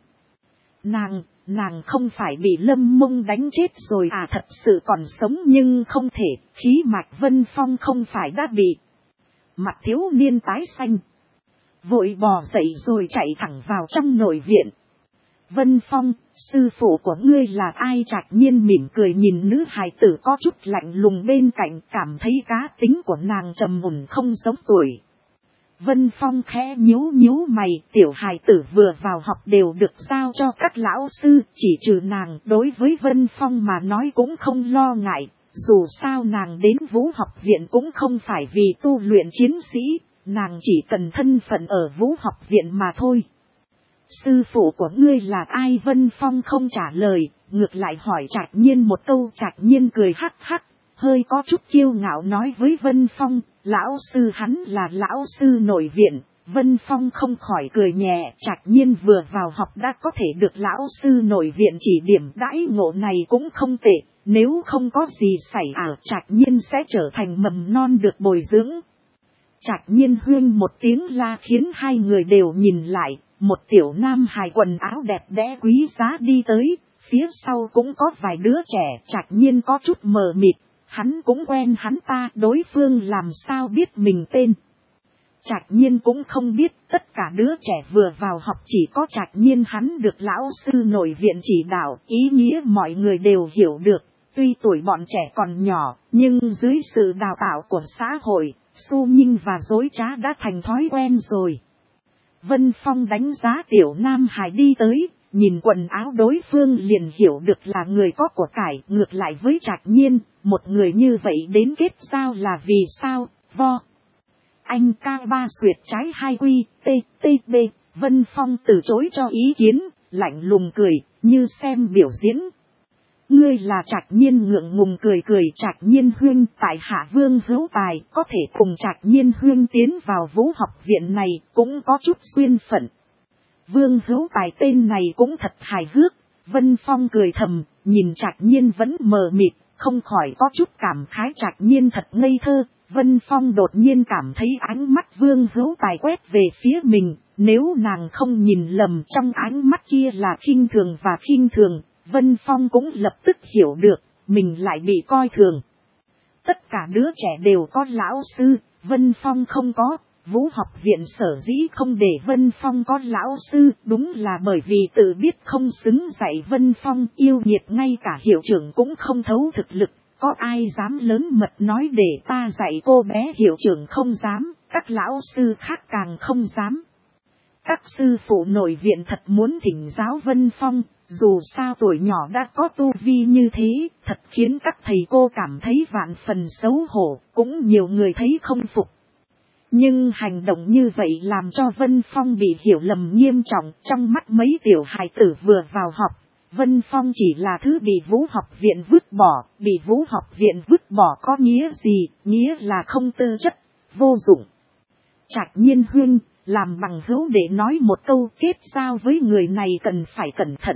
nàng không phải bị Lâm Mông đánh chết rồi à, thật sự còn sống nhưng không thể, khí mạch Vân Phong không phải đã bị. Mặt thiếu niên tái xanh, vội bò dậy rồi chạy thẳng vào trong nội viện. Vân Phong, sư phụ của ngươi là ai? Trạch Nhiên mỉm cười nhìn nữ hài tử có chút lạnh lùng bên cạnh, cảm thấy cá tính của nàng trầm mùn không giống tuổi. Vân Phong khẽ nhíu mày, tiểu hài tử vừa vào học đều được giao cho các lão sư, chỉ trừ nàng. Đối với Vân Phong mà nói cũng không lo ngại, dù sao nàng đến Vũ học viện cũng không phải vì tu luyện chiến sĩ, nàng chỉ cần thân phận ở Vũ học viện mà thôi. Sư phụ của ngươi là ai? Vân Phong không trả lời, ngược lại hỏi Trạch Nhiên một câu. Trạch Nhiên cười hắc hắc, hơi có chút kiêu ngạo nói với Vân Phong, lão sư hắn là lão sư nội viện. Vân Phong không khỏi cười nhẹ, Trạch Nhiên vừa vào học đã có thể được lão sư nội viện chỉ điểm, đãi ngộ này cũng không tệ, nếu không có gì xảy Trạch Nhiên sẽ trở thành mầm non được bồi dưỡng. Trạch Nhiên huyên một tiếng la khiến hai người đều nhìn lại, một tiểu nam hài quần áo đẹp đẽ quý giá đi tới, phía sau cũng có vài đứa trẻ. Trạch Nhiên có chút mờ mịt, hắn cũng quen hắn ta, đối phương làm sao biết mình tên. Trạch Nhiên cũng không biết, tất cả đứa trẻ vừa vào học chỉ có Trạch Nhiên hắn được lão sư nội viện chỉ đạo, ý nghĩa mọi người đều hiểu được. Tuy tuổi bọn trẻ còn nhỏ, nhưng dưới sự đào tạo của xã hội, xu nhinh và dối trá đã thành thói quen rồi. Vân Phong đánh giá tiểu nam hài đi tới, nhìn quần áo đối phương liền hiểu được là người có của cải. Ngược lại với Trạch Nhiên, một người như vậy đến kết giao là vì sao? Anh K3 xuyệt trái 2 quy, TTB, Vân Phong từ chối cho ý kiến, lạnh lùng cười, như xem biểu diễn. Ngươi là Trạch Nhiên ngượng ngùng cười, Trạch Nhiên huynh, tại hạ Vương Hữu Tài, có thể cùng Trạch Nhiên huynh tiến vào Vũ học viện này, cũng có chút duyên phận. Vương Hữu Tài tên này cũng thật hài hước. Vân Phong cười thầm, nhìn Trạch Nhiên vẫn mờ mịt, không khỏi có chút cảm khái Trạch Nhiên thật ngây thơ. Vân Phong đột nhiên cảm thấy ánh mắt Vương Hữu Tài quét về phía mình, nếu nàng không nhìn lầm trong ánh mắt kia là khinh thường và khinh thường. Vân Phong cũng lập tức hiểu được, mình lại bị coi thường. Tất cả đứa trẻ đều có lão sư, Vân Phong không có. Vũ học viện sở dĩ không để Vân Phong có lão sư, đúng là bởi vì tự biết không xứng dạy Vân Phong, yêu nghiệt ngay cả hiệu trưởng cũng không thấu thực lực. Có ai dám lớn mật nói để ta dạy cô bé, hiệu trưởng không dám, các lão sư khác càng không dám. Các sư phụ nội viện thật muốn thỉnh giáo Vân Phong, dù sao tuổi nhỏ đã có tu vi như thế, thật khiến các thầy cô cảm thấy vạn phần xấu hổ, cũng nhiều người thấy không phục. Nhưng hành động như vậy làm cho Vân Phong bị hiểu lầm nghiêm trọng. Trong mắt mấy tiểu hài tử vừa vào học, Vân Phong chỉ là thứ bị Vũ học viện vứt bỏ. Bị Vũ học viện vứt bỏ có nghĩa gì? Nghĩa là không tư chất, vô dụng. Trạch Nhiên huynh, làm bằng hữu để nói một câu, kết giao với người này cần phải cẩn thận.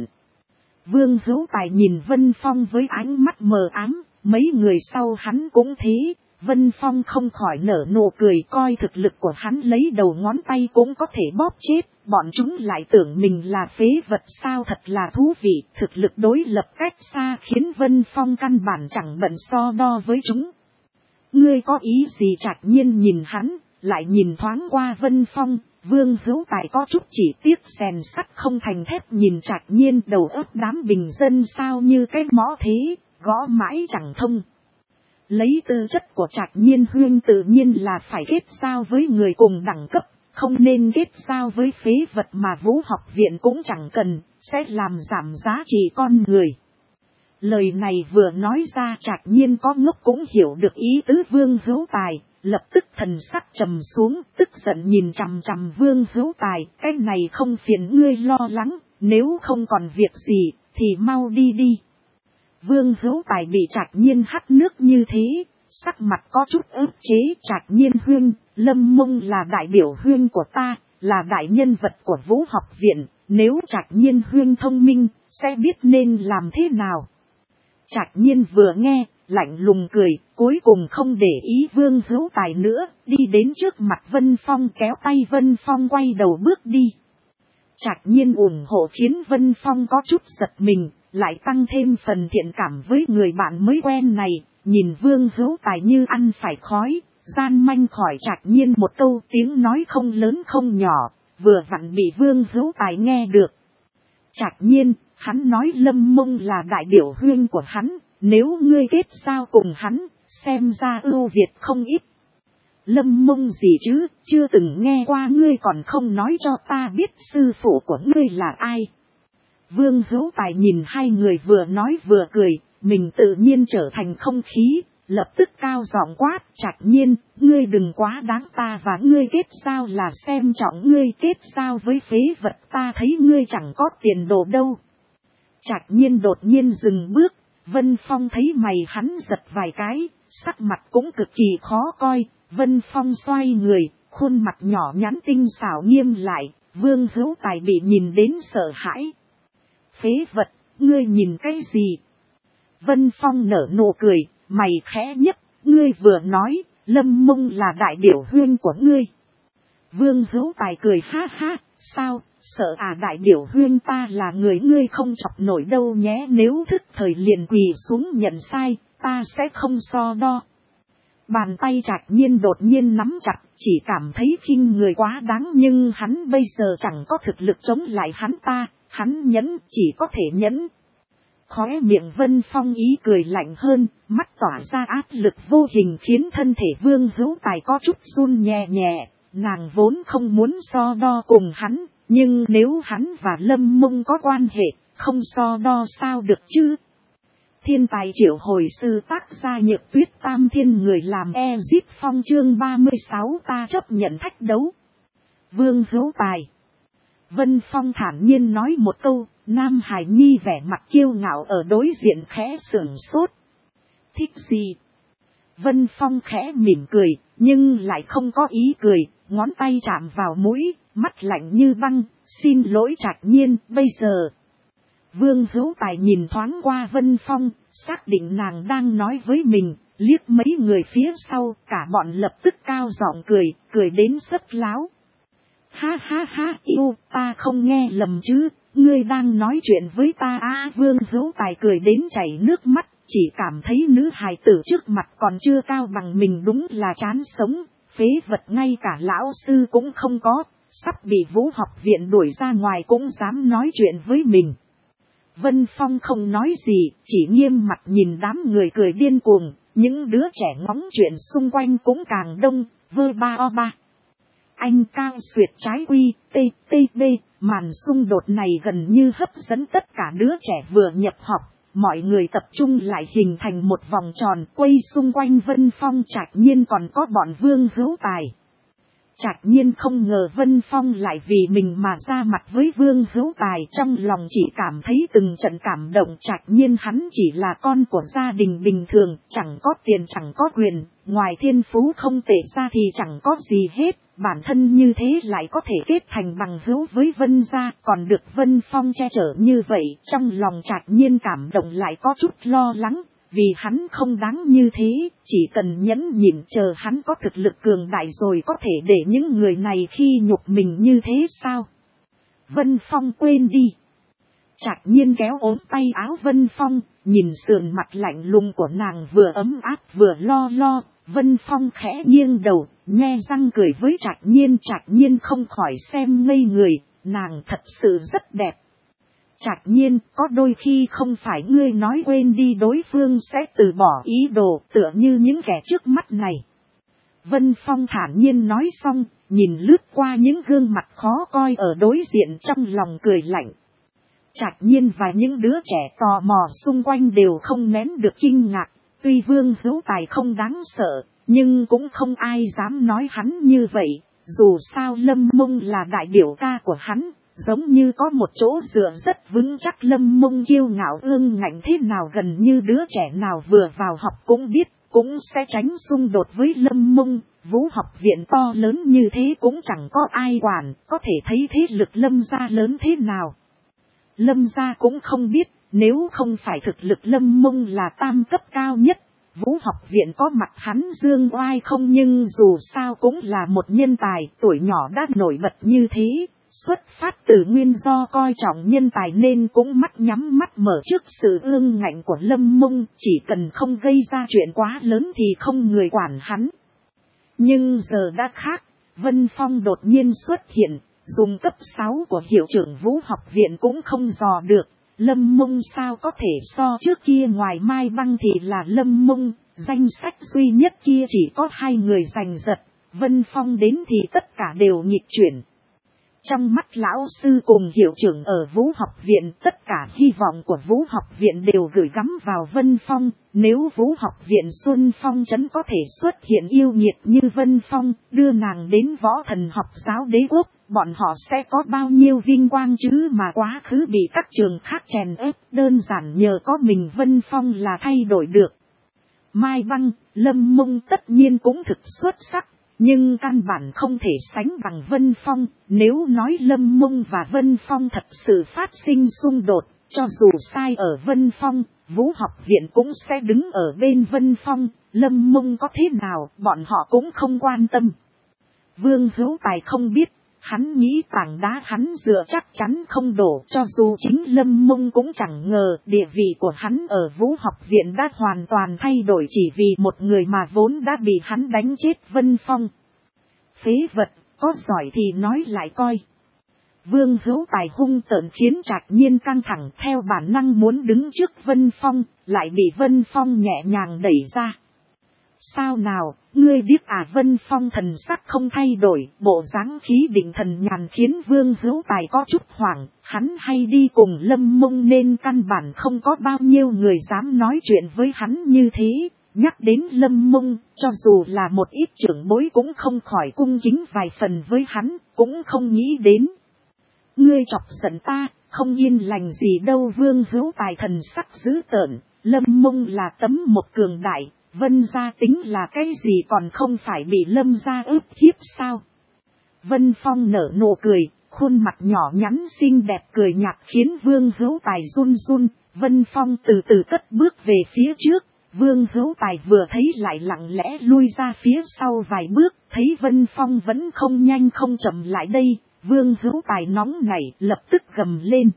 Vương Hữu Tài nhìn Vân Phong với ánh mắt mờ ám, mấy người sau hắn cũng thế. Vân Phong không khỏi nở nụ cười, coi thực lực của hắn lấy đầu ngón tay cũng có thể bóp chết, bọn chúng lại tưởng mình là phế vật sao, thật là thú vị. Thực lực đối lập cách xa khiến Vân Phong căn bản chẳng bận so đo với chúng. Ngươi có ý gì? Trạch Nhiên nhìn hắn, lại nhìn thoáng qua Vân Phong, Vương Hữu Tài có chút chỉ tiếc rèn sắt không thành thép nhìn Trạch Nhiên đầu óc đám bình dân sao như cái mõ thế, gõ mãi chẳng thông. Lấy tư chất của Trạch Nhiên Huyên tự nhiên là phải kết giao với người cùng đẳng cấp, không nên kết giao với phế vật mà Vũ học viện cũng chẳng cần, sẽ làm giảm giá trị con người. Lời này vừa nói ra Trạch Nhiên có ngốc cũng hiểu được ý tứ Vương Hữu Tài, lập tức thần sắc trầm xuống, tức giận nhìn chằm chằm Vương Hữu Tài, cái này không phiền ngươi lo lắng, nếu không còn việc gì, thì mau đi đi. Vương Hữu Tài bị Trạch Nhiên hắt nước như thế, sắc mặt có chút ức chế. Trạch Nhiên Huyên, Lâm Mông là đại biểu Huyên của ta, là đại nhân vật của Vũ học viện, nếu Trạch Nhiên Huyên thông minh, sẽ biết nên làm thế nào. Trạch Nhiên vừa nghe, lạnh lùng cười, cuối cùng không để ý Vương Hữu Tài nữa, đi đến trước mặt Vân Phong kéo tay Vân Phong quay đầu bước đi. Trạch Nhiên ủng hộ khiến Vân Phong có chút giật mình, lại tăng thêm phần thiện cảm với người bạn mới quen này, nhìn Vương Hữu Tài như ăn phải khói, gian manh khỏi Trạch Nhiên một câu tiếng nói không lớn không nhỏ, vừa vặn bị Vương Hữu Tài nghe được. Trạch Nhiên, hắn nói Lâm Mông là đại biểu Huyên của hắn, nếu ngươi kết giao cùng hắn, xem ra ưu việt không ít. Lâm Mông gì chứ, chưa từng nghe qua ngươi còn không nói cho ta biết sư phụ của ngươi là ai. Vương Hữu Tài nhìn hai người vừa nói vừa cười, mình tự nhiên trở thành không khí, lập tức cao giọng quát, Trạch Nhiên, ngươi đừng quá đáng, ta và ngươi kết giao là xem trọng ngươi, kết giao với phế vật ta thấy ngươi chẳng có tiền đồ đâu. Trạch Nhiên đột nhiên dừng bước, Vân Phong thấy mày hắn giật vài cái, sắc mặt cũng cực kỳ khó coi. Vân Phong xoay người, khuôn mặt nhỏ nhắn tinh xảo nghiêm lại, Vương Hữu Tài bị nhìn đến sợ hãi. Phế vật, ngươi nhìn cái gì? Vân Phong nở nụ cười, mày khẽ nhếch, ngươi vừa nói, Lâm Mông là đại biểu Huyên của ngươi. Vương Hữu Tài cười ha ha, sao, sợ à, đại biểu Huyên ta là người ngươi không chọc nổi đâu nhé, nếu thức thời liền quỳ xuống nhận sai, ta sẽ không so đo. Bàn tay Trạch Nhiên đột nhiên nắm chặt, chỉ cảm thấy khinh người quá đáng nhưng hắn bây giờ chẳng có thực lực chống lại hắn ta, hắn nhẫn, chỉ có thể nhẫn. Khóe miệng Vân Phong ý cười lạnh hơn, mắt tỏa ra áp lực vô hình khiến thân thể Vương Hữu Tài có chút run nhẹ nhẹ, nàng vốn không muốn so đo cùng hắn, nhưng nếu hắn và Lâm Mông có quan hệ, không so đo sao được chứ. Thiên tài triệu hồi sư tác gia Nhược Tuyết Tam Thiên người làm Ezip Phong chương 36 ta chấp nhận thách đấu. Vương Hữu Tài. Vân Phong thản nhiên nói một câu, Nam Hải Nhi vẻ mặt kiêu ngạo ở đối diện khẽ sưởng sốt. Thích gì? Vân Phong khẽ mỉm cười, nhưng lại không có ý cười, ngón tay chạm vào mũi, mắt lạnh như băng, xin lỗi Trạch Nhiên, bây giờ. Vương Hữu Tài nhìn thoáng qua Vân Phong, xác định nàng đang nói với mình, liếc mấy người phía sau, cả bọn lập tức cao giọng cười, cười đến sấp láo. Ha ha ha, yêu, ta không nghe lầm chứ, ngươi đang nói chuyện với ta à, Vương Hữu Tài cười đến chảy nước mắt, chỉ cảm thấy nữ hài tử trước mặt còn chưa cao bằng mình đúng là chán sống, phế vật ngay cả lão sư cũng không có, sắp bị Vũ học viện đuổi ra ngoài cũng dám nói chuyện với mình. Vân Phong không nói gì, chỉ nghiêm mặt nhìn đám người cười điên cuồng, những đứa trẻ ngóng chuyện xung quanh cũng càng đông, vơ ba o ba. Anh cao xuyệt trái quy, TTB, màn xung đột này gần như hấp dẫn tất cả đứa trẻ vừa nhập học, mọi người tập trung lại hình thành một vòng tròn quay xung quanh Vân Phong. Trạch Nhiên còn có bọn Vương Hữu Tài. Trạch Nhiên không ngờ Vân Phong lại vì mình mà ra mặt với Vương Hữu Tài, trong lòng chỉ cảm thấy từng trận cảm động. Trạch Nhiên hắn chỉ là con của gia đình bình thường, chẳng có tiền chẳng có quyền, ngoài thiên phú không tệ ra thì chẳng có gì hết, bản thân như thế lại có thể kết thành bằng hữu với Vân gia, còn được Vân Phong che chở như vậy, trong lòng Trạch Nhiên cảm động lại có chút lo lắng. Vì hắn không đáng như thế, chỉ cần nhẫn nhịn chờ hắn có thực lực cường đại rồi có thể để những người này khi nhục mình như thế sao? Vân Phong quên đi. Trạch Nhiên kéo ốm tay áo Vân Phong, nhìn sườn mặt lạnh lùng của nàng vừa ấm áp vừa lo, Vân Phong khẽ nghiêng đầu, nhe răng cười với Trạch Nhiên không khỏi xem ngây người, nàng thật sự rất đẹp. Trạch Nhiên, có đôi khi không phải ngươi nói quên đi đối phương sẽ từ bỏ ý đồ tựa như những kẻ trước mắt này. Vân Phong thản nhiên nói xong, nhìn lướt qua những gương mặt khó coi ở đối diện trong lòng cười lạnh. Trạch Nhiên và những đứa trẻ tò mò xung quanh đều không nén được kinh ngạc, tuy Vương Hữu Tài không đáng sợ, nhưng cũng không ai dám nói hắn như vậy, dù sao Lâm Mông là đại biểu ca của hắn, giống như có một chỗ dựa rất vững chắc. Lâm Mông kiêu ngạo ương ngạnh thế nào gần như đứa trẻ nào vừa vào học cũng biết, cũng sẽ tránh xung đột với Lâm Mông. Vũ học viện to lớn như thế cũng chẳng có ai quản, có thể thấy thế lực Lâm gia lớn thế nào. Lâm gia cũng không biết, nếu không phải thực lực Lâm Mông là tam cấp cao nhất, Vũ học viện có mặt hắn dương oai không, nhưng dù sao cũng là một nhân tài, tuổi nhỏ đã nổi bật như thế, xuất phát từ nguyên do coi trọng nhân tài nên cũng mắt nhắm mắt mở trước sự ương ngạnh của Lâm Mông, chỉ cần không gây ra chuyện quá lớn thì không người quản hắn. Nhưng giờ đã khác, Vân Phong đột nhiên xuất hiện, dùng cấp 6 của hiệu trưởng Vũ học viện cũng không dò được. Lâm Mông sao có thể so trước kia, ngoài Mai Băng thì là Lâm Mông, danh sách duy nhất kia chỉ có 2 người giành giật, Vân Phong đến thì tất cả đều nghịch chuyển. Trong mắt lão sư cùng hiệu trưởng ở Vũ học viện, tất cả hy vọng của Vũ học viện đều gửi gắm vào Vân Phong. Nếu Vũ học viện Xuân Phong trấn có thể xuất hiện yêu nghiệt như Vân Phong, đưa nàng đến Võ Thần học giáo đế quốc, bọn họ sẽ có bao nhiêu vinh quang chứ, mà quá khứ bị các trường khác chèn ép, đơn giản nhờ có mình Vân Phong là thay đổi được. Mai Băng, Lâm Mông tất nhiên cũng thực xuất sắc, nhưng căn bản không thể sánh bằng Vân Phong. Nếu nói Lâm Mông và Vân Phong thật sự phát sinh xung đột, cho dù sai ở Vân Phong, Vũ học viện cũng sẽ đứng ở bên Vân Phong. Lâm Mông có thế nào, bọn họ cũng không quan tâm. Vương Hữu Tài không biết, hắn nghĩ tảng đá hắn dựa chắc chắn không đổ, cho dù chính Lâm Mông cũng chẳng ngờ địa vị của hắn ở Vũ học viện đã hoàn toàn thay đổi chỉ vì một người mà vốn đã bị hắn đánh chết. Vân Phong phế vật, có giỏi thì nói lại coi. Vương Hữu Tài hung tợn khiến Trạch Nhiên căng thẳng, theo bản năng muốn đứng trước Vân Phong, lại bị Vân Phong nhẹ nhàng đẩy ra. Sao nào, ngươi biết à? Vân Phong thần sắc không thay đổi, bộ dáng khí định thần nhàn khiến Vương Hữu Tài có chút hoảng. Hắn hay đi cùng Lâm Mông nên căn bản không có bao nhiêu người dám nói chuyện với hắn như thế. Nhắc đến Lâm Mông, cho dù là một ít trưởng bối cũng không khỏi cung kính vài phần với hắn, cũng không nghĩ đến. Ngươi chọc giận ta, không yên lành gì đâu. Vương Hữu Tài thần sắc dữ tợn, Lâm Mông là tấm một cường đại. Vân gia tính là cái gì, còn không phải bị Lâm gia ức hiếp sao? Vân Phong nở nụ cười, khuôn mặt nhỏ nhắn xinh đẹp cười nhạt khiến Vương Hữu Tài run run. Vân Phong từ từ cất bước về phía trước, Vương Hữu Tài vừa thấy lại lặng lẽ lui ra phía sau vài bước, thấy Vân Phong vẫn không nhanh không chậm lại đây, Vương Hữu Tài nóng nảy lập tức gầm lên.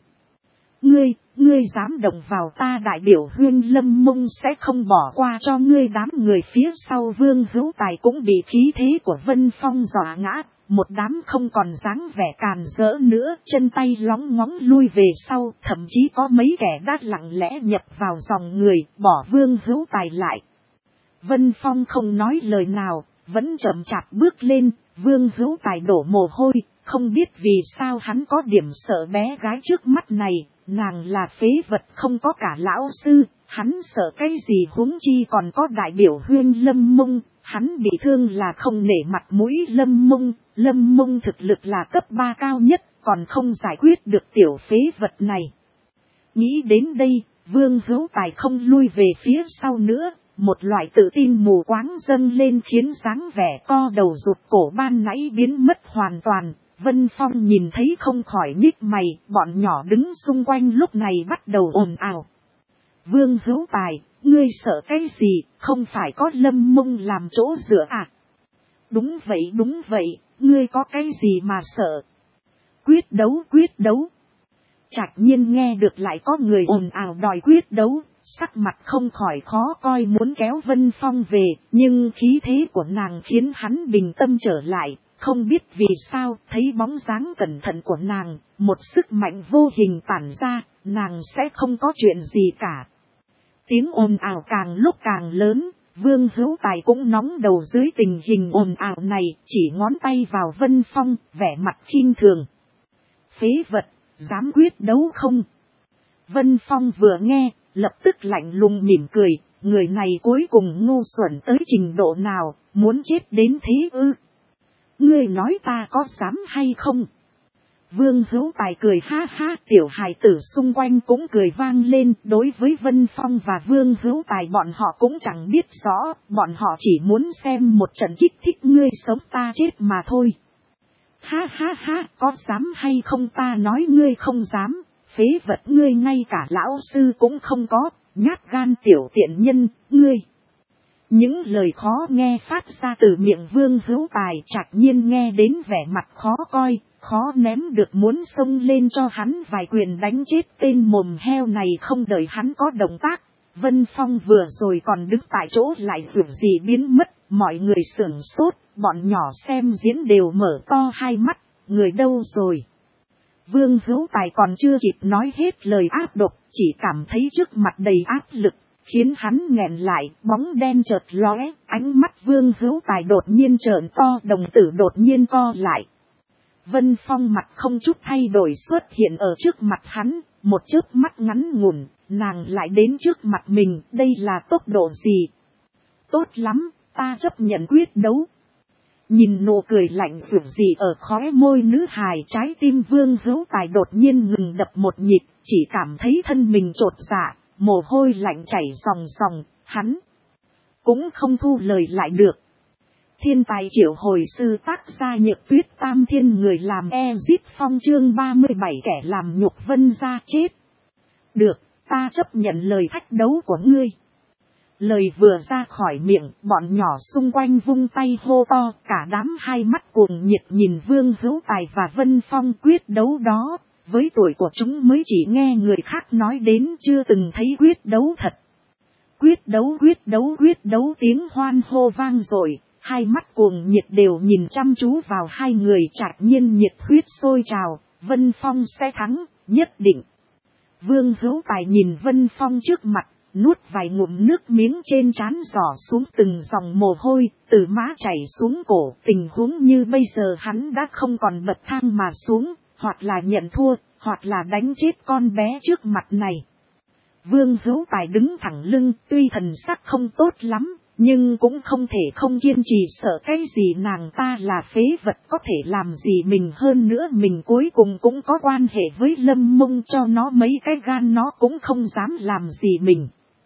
Ngươi dám động vào ta đại biểu Huyên, Lâm Mông sẽ không bỏ qua cho ngươi. Đám người phía sau Vương Hữu Tài cũng bị khí thế của Vân Phong dọa ngã, một đám không còn dáng vẻ càn rỡ nữa, chân tay lóng ngóng lui về sau, thậm chí có mấy kẻ đã lặng lẽ nhập vào dòng người, bỏ Vương Hữu Tài lại. Vân Phong không nói lời nào, vẫn chậm chạp bước lên. Vương Hữu Tài đổ mồ hôi, không biết vì sao hắn có điểm sợ bé gái trước mắt này. Nàng là phế vật, không có cả lão sư, hắn sợ cái gì, huống chi còn có đại biểu Huyên Lâm Mông. Hắn bị thương là không nể mặt mũi Lâm Mông. Lâm Mông thực lực là cấp 3 cao nhất, còn không giải quyết được tiểu phế vật này. Nghĩ đến đây, Vương Hữu Tài không lui về phía sau nữa. Một loại tự tin mù quáng dâng lên khiến dáng vẻ co đầu rụt cổ ban nãy biến mất hoàn toàn. Vân Phong nhìn thấy không khỏi nhích mày, bọn nhỏ đứng xung quanh lúc này bắt đầu ồn ào. Vương Hữu Tài, ngươi sợ cái gì, không phải có Lâm Mông làm chỗ dựa à? Đúng vậy, ngươi có cái gì mà sợ? Quyết đấu. Trạch Nhiên nghe được lại có người ồn ào đòi quyết đấu, sắc mặt không khỏi khó coi muốn kéo Vân Phong về, nhưng khí thế của nàng khiến hắn bình tâm trở lại, không biết vì sao thấy bóng dáng cẩn thận của nàng, một sức mạnh vô hình tản ra, nàng sẽ không có chuyện gì cả. Tiếng ồn ào càng lúc càng lớn, Vương Hữu Tài cũng nóng đầu dưới tình hình ồn ào này, chỉ ngón tay vào Vân Phong, vẻ mặt khinh thường. Phế vật, dám quyết đấu không? Vân Phong vừa nghe, lập tức lạnh lùng mỉm cười, người này cuối cùng ngu xuẩn tới trình độ nào, muốn chết đến thế ư? Ngươi nói ta có dám hay không? Vương Hữu Tài cười ha ha, tiểu hài tử xung quanh cũng cười vang lên. Đối với Vân Phong và Vương Hữu Tài bọn họ cũng chẳng biết rõ, bọn họ chỉ muốn xem một trận kích thích ngươi sống ta chết mà thôi. Ha ha ha, có dám hay không ta nói ngươi không dám, phế vật ngươi ngay cả lão sư cũng không có, nhát gan tiểu tiện nhân, ngươi. Những lời khó nghe phát ra từ miệng Vương Hữu Tài chạc nhiên nghe đến vẻ mặt khó coi, khó ném được muốn xông lên cho hắn vài quyền đánh chết tên mồm heo này. Không đợi hắn có động tác, Vân Phong vừa rồi còn đứng tại chỗ lại dù gì biến mất, mọi người sửng sốt, bọn nhỏ xem diễn đều mở to hai mắt, người đâu rồi? Vương Hữu Tài còn chưa kịp nói hết lời ác độc, chỉ cảm thấy trước mặt đầy áp lực, khiến hắn nghẹn lại, bóng đen chợt lóe, ánh mắt Vương Hữu Tài đột nhiên trợn to, đồng tử đột nhiên co lại. Vân Phong mặt không chút thay đổi xuất hiện ở trước mặt hắn, một chớp mắt ngắn ngủn, nàng lại đến trước mặt mình, đây là tốc độ gì? Tốt lắm, ta chấp nhận quyết đấu. Nhìn nụ cười lạnh rực gì ở khóe môi nữ hài, trái tim Vương Hữu Tài đột nhiên ngừng đập một nhịp, chỉ cảm thấy thân mình chột dạ, mồ hôi lạnh chảy ròng ròng, hắn cũng không thu lời lại được. Thiên tài triệu hồi sư tác gia Nhược Tuyết Tam Thiên người làm Ezip Phong chương 37 kẻ làm nhục Vân gia chết. Được, ta chấp nhận lời thách đấu của ngươi. Lời vừa ra khỏi miệng, bọn nhỏ xung quanh vung tay hô to, cả đám hai mắt cuồng nhiệt nhìn Vương Hữu Tài và Vân Phong quyết đấu đó. Với tuổi của chúng mới chỉ nghe người khác nói đến, chưa từng thấy quyết đấu thật. Quyết đấu, quyết đấu, quyết đấu, tiếng hoan hô vang dội, hai mắt cuồng nhiệt đều nhìn chăm chú vào hai người, chạc nhiên nhiệt huyết sôi trào, Vân Phong sẽ thắng, nhất định. Vương Hữu Tài nhìn Vân Phong trước mặt, nuốt vài ngụm nước miếng trên trán giỏ xuống từng dòng mồ hôi, từ má chảy xuống cổ. Tình huống như bây giờ hắn đã không còn bật thang mà xuống, hoặc là nhận thua, hoặc là đánh chết con bé trước mặt này. Vương Hữu Tài đứng thẳng lưng, tuy thần sắc không tốt lắm, nhưng cũng không thể không kiên trì, sợ cái gì nàng ta là phế vật có thể làm gì mình, hơn nữa mình cuối cùng cũng có quan hệ với Lâm Mông, cho nó mấy cái gan nó cũng không dám làm gì mình.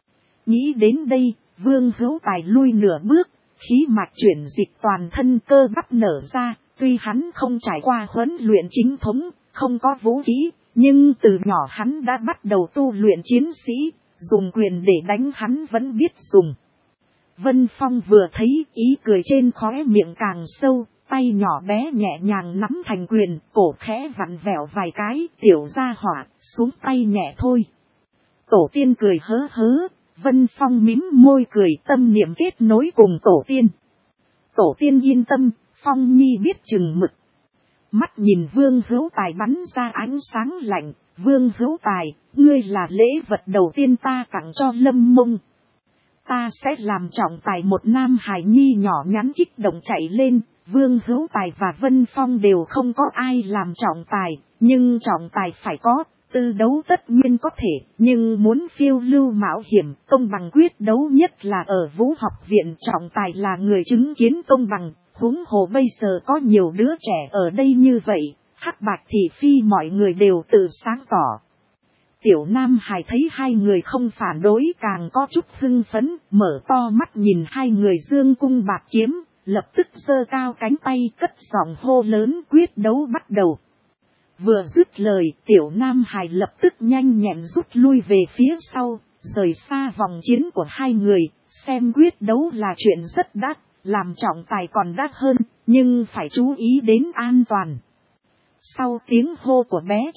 Nghĩ đến đây, Vương Hữu Tài lui nửa bước, khí mạch chuyển dịch toàn thân, cơ bắp nở ra, tuy hắn không trải qua huấn luyện chính thống, không có vũ khí, nhưng từ nhỏ hắn đã bắt đầu tu luyện chiến sĩ, dùng quyền để đánh hắn vẫn biết dùng. Vân Phong vừa thấy, ý cười trên khóe miệng càng sâu, tay nhỏ bé nhẹ nhàng nắm thành quyền, cổ khẽ vặn vẹo vài cái, tiểu gia hỏa, xuống tay nhẹ thôi. Tổ tiên cười hớ hớ, Vân Phong mím môi cười, tâm niệm kết nối cùng tổ tiên. Tổ tiên yên tâm, Phong Nhi biết chừng mực. Mắt nhìn Vương Hữu Tài bắn ra ánh sáng lạnh, Vương Hữu Tài, ngươi là lễ vật đầu tiên ta tặng cho Lâm Mông. Ta sẽ làm trọng tài. Một nam hài nhi nhỏ nhắn kích động chạy lên, Vương Hữu Tài và Vân Phong đều không có ai làm trọng tài, nhưng trọng tài phải có, tư đấu tất nhiên có thể, nhưng muốn phiêu lưu mạo hiểm, công bằng quyết đấu nhất là ở Vũ học viện, trọng tài là người chứng kiến công bằng, huống hồ bây giờ có nhiều đứa trẻ ở đây như vậy, hắc bạch thị phi mọi người đều tự sáng tỏ. Tiểu Nam Hải thấy hai người không phản đối càng có chút hưng phấn, mở to mắt nhìn hai người dương cung bạc kiếm, lập tức giơ cao cánh tay cất giọng hô lớn, quyết đấu bắt đầu. Vừa dứt lời, Tiểu Nam Hải lập tức nhanh nhẹn rút lui về phía sau, rời xa vòng chiến của hai người, xem quyết đấu là chuyện rất đắt, làm trọng tài còn đắt hơn, nhưng phải chú ý đến an toàn. Sau tiếng hô của bé trai,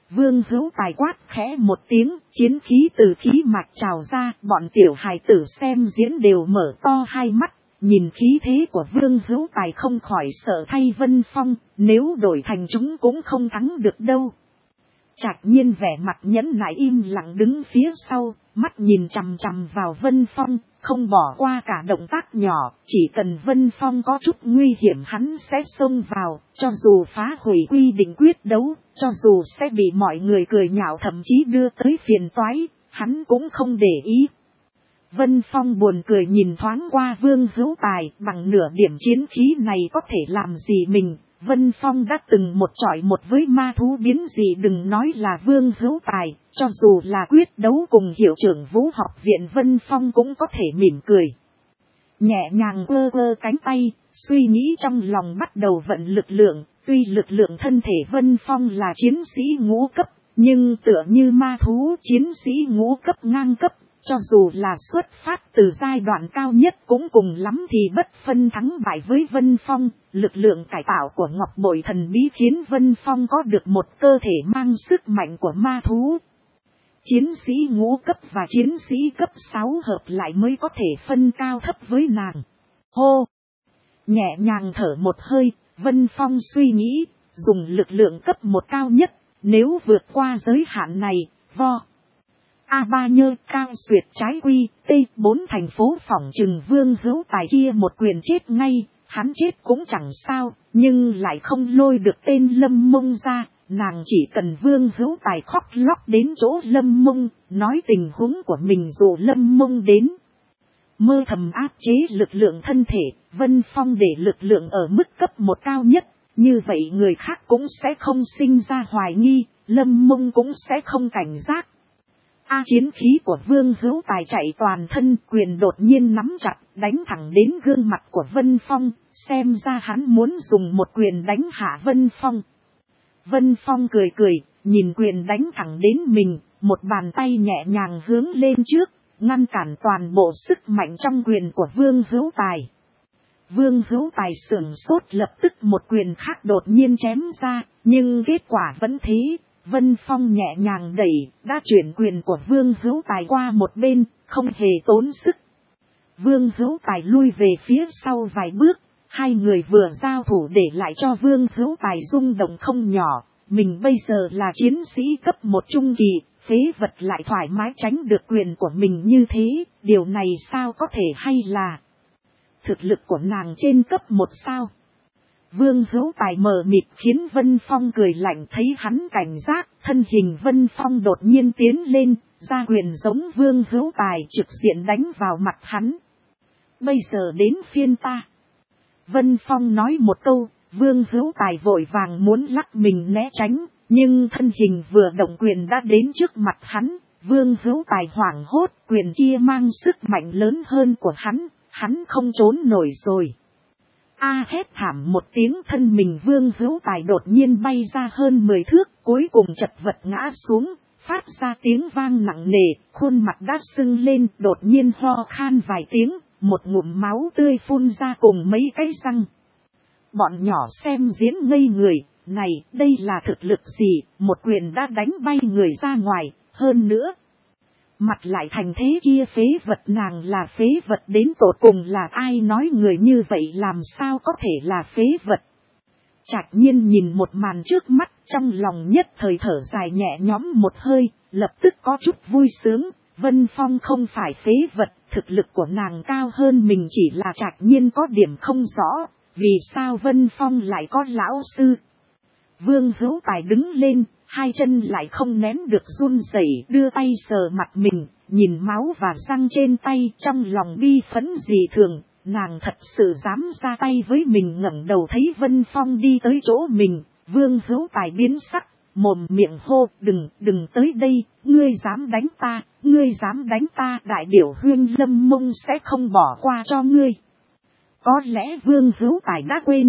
Vương Hữu Tài quát khẽ một tiếng, chiến khí từ khí mạch trào ra, bọn tiểu hài tử xem diễn đều mở to hai mắt, nhìn khí thế của Vương Hữu Tài không khỏi sợ thay Vân Phong, nếu đổi thành chúng cũng không thắng được đâu. Trạch Nhiên vẻ mặt nhẫn nại im lặng đứng phía sau, mắt nhìn chằm chằm vào Vân Phong, không bỏ qua cả động tác nhỏ, chỉ cần Vân Phong có chút nguy hiểm hắn sẽ xông vào, cho dù phá hủy quy định quyết đấu, cho dù sẽ bị mọi người cười nhạo thậm chí đưa tới phiền toái, hắn cũng không để ý. Vân Phong buồn cười nhìn thoáng qua Vương Hữu Tài, bằng nửa điểm chiến khí này có thể làm gì mình. Vân Phong đã từng một chọi một với ma thú biến dị, đừng nói là Vương Hữu Tài, cho dù là quyết đấu cùng hiệu trưởng Vũ học viện Vân Phong cũng có thể mỉm cười. Nhẹ nhàng ơ ơ cánh tay, suy nghĩ trong lòng bắt đầu vận lực lượng, tuy lực lượng thân thể Vân Phong là chiến sĩ ngũ cấp, nhưng tựa như ma thú chiến sĩ ngũ cấp ngang cấp. Cho dù là xuất phát từ giai đoạn cao nhất cũng cùng lắm thì bất phân thắng bại với Vân Phong, lực lượng cải tạo của Ngọc Bội thần bí khiến Vân Phong có được một cơ thể mang sức mạnh của ma thú. Chiến sĩ ngũ cấp và chiến sĩ cấp 6 hợp lại mới có thể phân cao thấp với nàng. Hô! Nhẹ nhàng thở một hơi, Vân Phong suy nghĩ, dùng lực lượng cấp 1 cao nhất, nếu vượt qua giới hạn này, A3 nhơ cao xuyệt trái quy, T4 thành phố phỏng trừng Vương Hữu Tài kia một quyền chết ngay, hắn chết cũng chẳng sao, nhưng lại không lôi được tên Lâm Mông ra, nàng chỉ cần Vương Hữu Tài khóc lóc đến chỗ Lâm Mông, nói tình huống của mình dù Lâm Mông đến. Mơ thầm áp chế lực lượng thân thể, Vân Phong để lực lượng ở mức cấp 1 cao nhất, như vậy người khác cũng sẽ không sinh ra hoài nghi, Lâm Mông cũng sẽ không cảnh giác. Chiến khí của Vương Hữu Tài chạy toàn thân, quyền đột nhiên nắm chặt, đánh thẳng đến gương mặt của Vân Phong, xem ra hắn muốn dùng một quyền đánh hạ Vân Phong. Vân Phong cười cười, nhìn quyền đánh thẳng đến mình, một bàn tay nhẹ nhàng hướng lên trước, ngăn cản toàn bộ sức mạnh trong quyền của Vương Hữu Tài. Vương Hữu Tài sửng sốt, lập tức một quyền khác đột nhiên chém ra, nhưng kết quả vẫn thế. Vân Phong nhẹ nhàng đẩy, đã chuyển quyền của Vương Hữu Tài qua một bên, không hề tốn sức. Vương Hữu Tài lui về phía sau vài bước, hai người vừa giao thủ để lại cho Vương Hữu Tài rung động không nhỏ. Mình bây giờ là chiến sĩ cấp 1 trung kỳ, phế vật lại thoải mái tránh được quyền của mình như thế, điều này sao có thể, hay là thực lực của nàng trên cấp 1 sao? Vương Hữu Tài mờ mịt khiến Vân Phong cười lạnh, thấy hắn cảnh giác, thân hình Vân Phong đột nhiên tiến lên, ra quyền giống Vương Hữu Tài trực diện đánh vào mặt hắn. Bây giờ đến phiên ta. Vân Phong nói một câu, Vương Hữu Tài vội vàng muốn lắc mình né tránh, nhưng thân hình vừa động quyền đã đến trước mặt hắn. Vương Hữu Tài hoảng hốt, quyền kia mang sức mạnh lớn hơn của hắn không trốn nổi rồi. Hét thảm một tiếng, thân mình Vương Hữu Tài đột nhiên bay ra hơn 10 thước, cuối cùng chật vật ngã xuống, phát ra tiếng vang nặng nề, khuôn mặt đã sưng lên, đột nhiên ho khan vài tiếng, một ngụm máu tươi phun ra cùng mấy cái răng. Bọn nhỏ xem diễn ngây người, này, đây là thực lực gì, một quyền đã đánh bay người ra ngoài, hơn nữa. Mặt lại thành thế kia, phế vật, nàng là phế vật đến tột cùng là ai, nói người như vậy làm sao có thể là phế vật. Trạch Nhiên nhìn một màn trước mắt, trong lòng nhất thời thở dài nhẹ nhõm một hơi, lập tức có chút vui sướng. Vân Phong không phải phế vật, thực lực của nàng cao hơn mình, chỉ là Trạch Nhiên có điểm không rõ, vì sao Vân Phong lại có lão sư. Vương Hữu Tài đứng lên, hai chân lại không nén được run rẩy, đưa tay sờ mặt mình, nhìn máu và răng trên tay, trong lòng bi phẫn dị thường, nàng thật sự dám ra tay với mình. Ngẩng đầu thấy Vân Phong đi tới chỗ mình, Vương Hữu Tài biến sắc, mồm miệng hô, đừng tới đây, ngươi dám đánh ta, đại biểu Huyên Lâm Mông sẽ không bỏ qua cho ngươi. Có lẽ Vương Hữu Tài đã quên,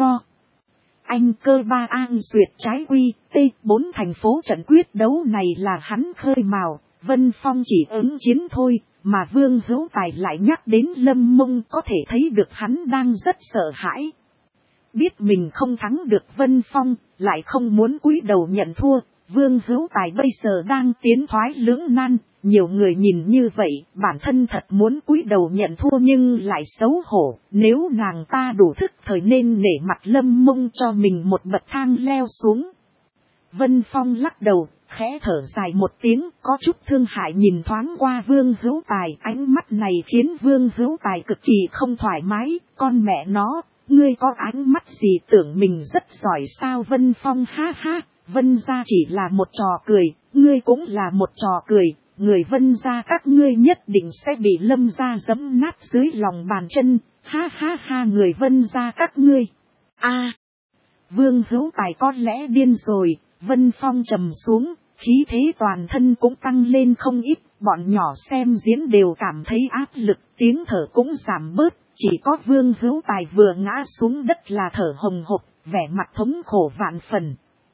anh cơ ba an duyệt trái quy, T4 thành phố trận quyết đấu này là hắn khơi mào, Vân Phong chỉ ứng chiến thôi, mà Vương Hữu Tài lại nhắc đến Lâm Mông, có thể thấy được hắn đang rất sợ hãi. Biết mình không thắng được Vân Phong, lại không muốn cúi đầu nhận thua, Vương Hữu Tài bây giờ đang tiến thoái lưỡng nan, nhiều người nhìn như vậy, bản thân thật muốn cúi đầu nhận thua nhưng lại xấu hổ, nếu nàng ta đủ thức thời nên nể mặt Lâm Mông cho mình một bậc thang leo xuống. Vân Phong lắc đầu, khẽ thở dài một tiếng, có chút thương hại nhìn thoáng qua Vương Hữu Tài, ánh mắt này khiến Vương Hữu Tài cực kỳ không thoải mái, con mẹ nó, ngươi có ánh mắt gì tưởng mình rất giỏi sao? Vân Phong ha ha, Vân gia chỉ là một trò cười, ngươi cũng là một trò cười, người Vân gia các ngươi nhất định sẽ bị Lâm gia giẫm nát dưới lòng bàn chân, ha ha ha người Vân gia các ngươi. A, Vương Hữu Tài có lẽ điên rồi. Vân Phong trầm xuống, khí thế toàn thân cũng tăng lên không ít, bọn nhỏ xem diễn đều cảm thấy áp lực, tiếng thở cũng giảm bớt, chỉ có Vương Hữu Tài vừa ngã xuống đất là thở hồng hộc, vẻ mặt thống khổ vạn phần.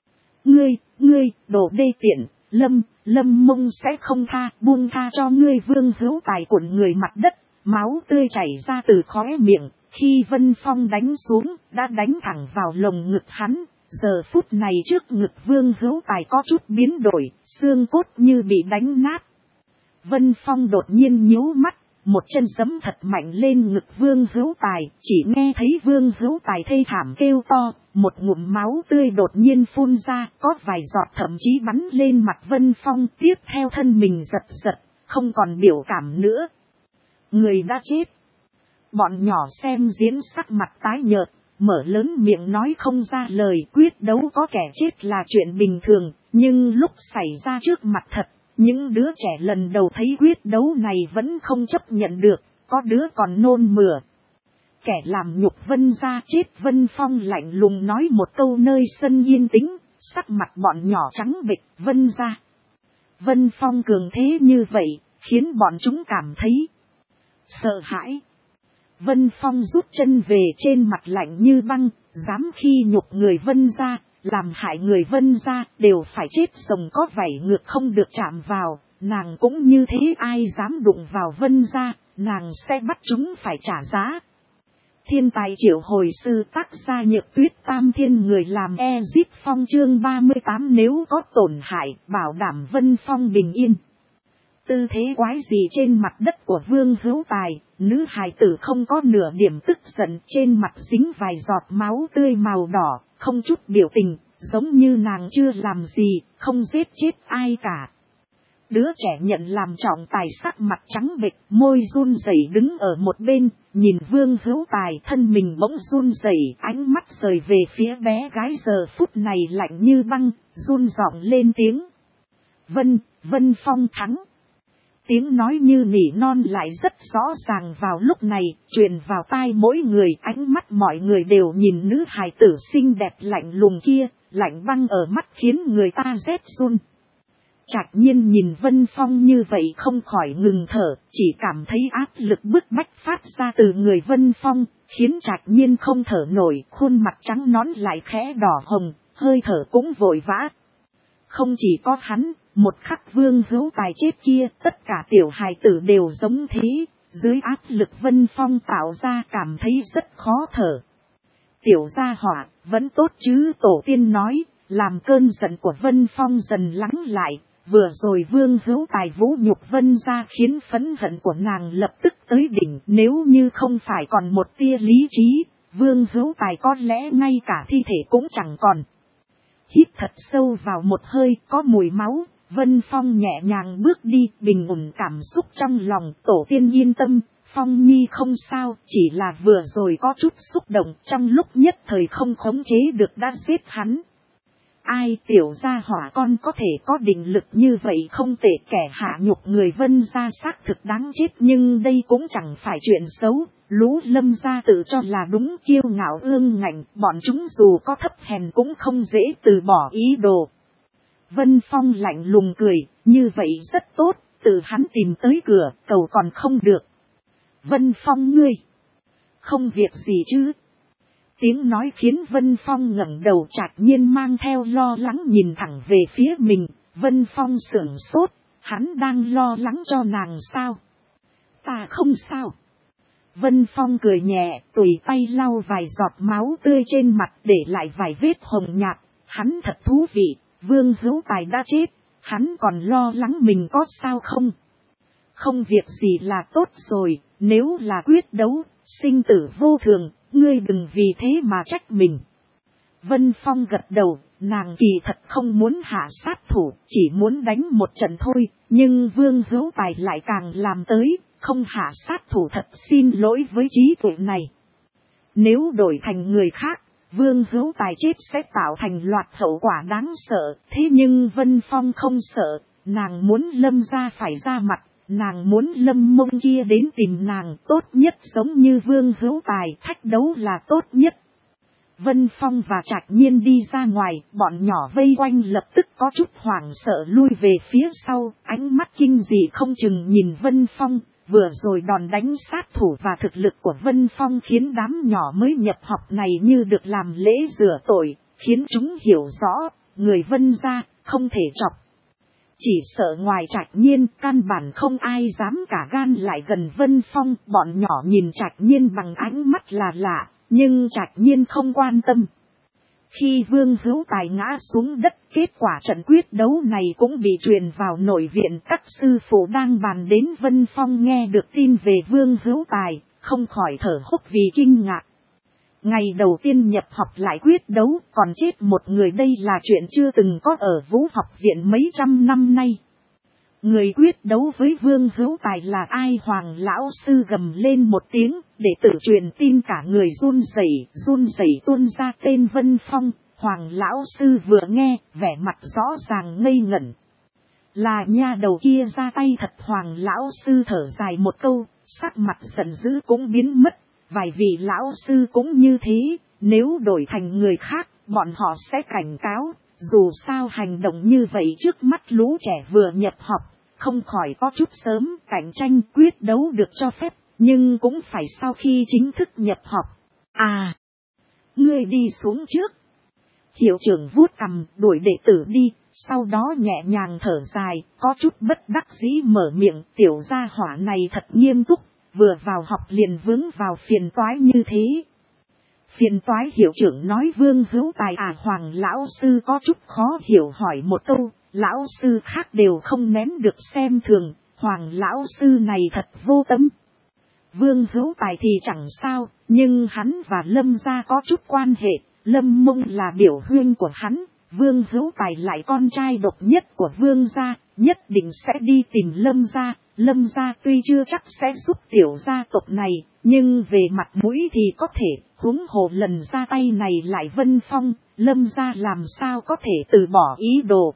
Ngươi, đồ đê tiện, Lâm Mông sẽ không buông tha cho ngươi. Vương Hữu Tài cuộn người mặt đất, máu tươi chảy ra từ khóe miệng, khi Vân Phong đánh xuống, đã đánh thẳng vào lồng ngực hắn. Giờ phút này trước ngực Vương Hữu Tài có chút biến đổi, xương cốt như bị đánh nát. Vân Phong đột nhiên nhíu mắt, một chân giẫm thật mạnh lên ngực Vương Hữu Tài, chỉ nghe thấy Vương Hữu Tài thê thảm kêu to, một ngụm máu tươi đột nhiên phun ra, có vài giọt thậm chí bắn lên mặt Vân Phong, tiếp theo thân mình giật giật, không còn biểu cảm nữa. Người đã chết. Bọn nhỏ xem diễn sắc mặt tái nhợt, mở lớn miệng nói không ra lời. Quyết đấu có kẻ chết là chuyện bình thường, nhưng lúc xảy ra trước mặt thật, những đứa trẻ lần đầu thấy quyết đấu này vẫn không chấp nhận được, có đứa còn nôn mửa. Kẻ làm nhục Vân gia chết. Vân Phong lạnh lùng nói một câu nơi sân yên tĩnh, sắc mặt bọn nhỏ trắng bệch. Vân gia. Vân Phong cường thế như vậy, khiến bọn chúng cảm thấy sợ hãi. Vân Phong rút chân về trên mặt lạnh như băng, dám khi nhục người Vân gia, làm hại người Vân gia, đều phải chết rồng có vảy ngược không được chạm vào, nàng cũng như thế, ai dám đụng vào Vân gia, nàng sẽ bắt chúng phải trả giá. Thiên tài triệu hồi sư, tác gia Nhược Tuyết, Tam Thiên người làm Ezip Phong. Chương 38 nếu có tổn hại, bảo đảm Vân Phong bình yên. Tư thế quái gì trên mặt đất của Vương Hữu Tài, nữ hài tử không có nửa điểm tức giận, trên mặt dính vài giọt máu tươi màu đỏ, không chút biểu tình, giống như nàng chưa làm gì, không giết chết ai cả. Đứa trẻ nhận làm trọng tài sắc mặt trắng bệch, môi run rẩy đứng ở một bên, nhìn Vương Hữu Tài, thân mình bỗng run rẩy, ánh mắt rời về phía bé gái giờ phút này lạnh như băng, run giọng lên tiếng. Vân Phong thắng. Tiếng nói như nỉ non lại rất rõ ràng vào lúc này, truyền vào tai mỗi người, ánh mắt mọi người đều nhìn nữ hài tử xinh đẹp lạnh lùng kia, lạnh băng ở mắt khiến người ta rét run. Trạch Nhiên nhìn Vân Phong như vậy không khỏi ngừng thở, chỉ cảm thấy áp lực bức bách phát ra từ người Vân Phong, khiến Trạch Nhiên không thở nổi, khuôn mặt trắng nõn lại khẽ đỏ hồng, hơi thở cũng vội vã. Không chỉ có hắn, một khắc Vương Hữu Tài chết kia, tất cả tiểu hài tử đều giống thế, dưới áp lực Vân Phong tạo ra cảm thấy rất khó thở. Tiểu gia hỏa, vẫn tốt chứ, tổ tiên nói, làm cơn giận của Vân Phong dần lắng lại, vừa rồi Vương Hữu Tài vũ nhục Vân gia khiến phẫn hận của nàng lập tức tới đỉnh, nếu như không phải còn một tia lý trí, Vương Hữu Tài có lẽ ngay cả thi thể cũng chẳng còn. Hít thật sâu vào một hơi, có mùi máu, Vân Phong nhẹ nhàng bước đi, bình ổn cảm xúc trong lòng, tổ tiên yên tâm, Phong Nhi không sao, chỉ là vừa rồi có chút xúc động, trong lúc nhất thời không khống chế được đã giết hắn. Ai tiểu gia hỏa con có thể có định lực như vậy không tệ, kẻ hạ nhục người Vân gia xác thực đáng chết, nhưng đây cũng chẳng phải chuyện xấu. Lũ Lâm gia tự cho là đúng, kiêu ngạo ương ngạnh, bọn chúng dù có thấp hèn cũng không dễ từ bỏ ý đồ. Vân Phong lạnh lùng cười, như vậy rất tốt, tự hắn tìm tới cửa, cầu còn không được. Vân Phong ngươi, không việc gì chứ? Tiếng nói khiến Vân Phong ngẩng đầu, Trạch Nhiên mang theo lo lắng nhìn thẳng về phía mình. Vân Phong sửng sốt, hắn đang lo lắng cho nàng sao? Ta không sao. Vân Phong cười nhẹ, tùy tay lau vài giọt máu tươi trên mặt để lại vài vết hồng nhạt. Hắn thật thú vị, Vương Hữu Tài đã chết, hắn còn lo lắng mình có sao không? Không việc gì là tốt rồi, nếu là quyết đấu, sinh tử vô thường, ngươi đừng vì thế mà trách mình. Vân Phong gật đầu, nàng kỳ thật không muốn hạ sát thủ, chỉ muốn đánh một trận thôi, nhưng Vương Hữu Tài lại càng làm tới, không hạ sát thủ thật xin lỗi với trí tuệ này. Nếu đổi thành người khác, Vương Hữu Tài chết sẽ tạo thành loạt hậu quả đáng sợ, thế nhưng Vân Phong không sợ, nàng muốn Lâm gia phải ra mặt, nàng muốn Lâm Mông kia đến tìm nàng, tốt nhất giống như Vương Hữu Tài, thách đấu là tốt nhất. Vân Phong và Trạch Nhiên đi ra ngoài, bọn nhỏ vây quanh lập tức có chút hoảng sợ lui về phía sau, ánh mắt kinh dị không chừng nhìn Vân Phong. Vừa rồi đòn đánh sát thủ và thực lực của Vân Phong khiến đám nhỏ mới nhập học này như được làm lễ rửa tội, khiến chúng hiểu rõ, người Vân gia không thể chọc. Chỉ sợ ngoài Trạch Nhiên, căn bản không ai dám cả gan lại gần Vân Phong, bọn nhỏ nhìn Trạch Nhiên bằng ánh mắt là lạ, nhưng Trạch Nhiên không quan tâm. Khi Vương Hữu Tài ngã xuống đất, kết quả trận quyết đấu này cũng bị truyền vào nội viện, các sư phụ đang bàn đến. Vân Phong nghe được tin về Vương Hữu Tài, không khỏi thở hốc vì kinh ngạc. Ngày đầu tiên nhập học lại quyết đấu, còn chết một người, đây là chuyện chưa từng có ở Vũ học viện mấy trăm năm nay. Người quyết đấu với Vương Hữu Tài là ai? Hoàng lão sư gầm lên một tiếng, để tự truyền tin cả người run rẩy tuôn ra tên Vân Phong. Hoàng lão sư vừa nghe, vẻ mặt rõ ràng ngây ngẩn. Là nha đầu kia ra tay thật. Hoàng lão sư thở dài một câu, sắc mặt giận dữ cũng biến mất. Vài vị lão sư cũng như thế, nếu đổi thành người khác, bọn họ sẽ cảnh cáo. Dù sao hành động như vậy trước mắt lũ trẻ vừa nhập học, không khỏi có chút sớm. Cạnh tranh quyết đấu được cho phép, nhưng cũng phải sau khi chính thức nhập học. À, ngươi đi xuống trước. Hiệu trưởng vuốt cằm đuổi đệ tử đi, sau đó nhẹ nhàng thở dài, có chút bất đắc dĩ mở miệng. Tiểu gia hỏa này thật nghiêm túc, vừa vào học liền vướng vào phiền toái như thế. Phiền toái? Hiệu trưởng nói Vương Hữu Tài à? Hoàng lão sư có chút khó hiểu hỏi một câu, lão sư khác đều không nén được xem thường, Hoàng lão sư này thật vô tâm. Vương Hữu Tài thì chẳng sao, nhưng hắn và Lâm gia có chút quan hệ, Lâm Mông là biểu huynh của hắn, Vương Hữu Tài lại con trai độc nhất của Vương gia, nhất định sẽ đi tìm Lâm gia. Lâm gia tuy chưa chắc sẽ giúp tiểu gia tộc này, nhưng về mặt mũi thì có thể, huống hồ lần ra tay này lại Vân Phong, Lâm gia làm sao có thể từ bỏ ý đồ.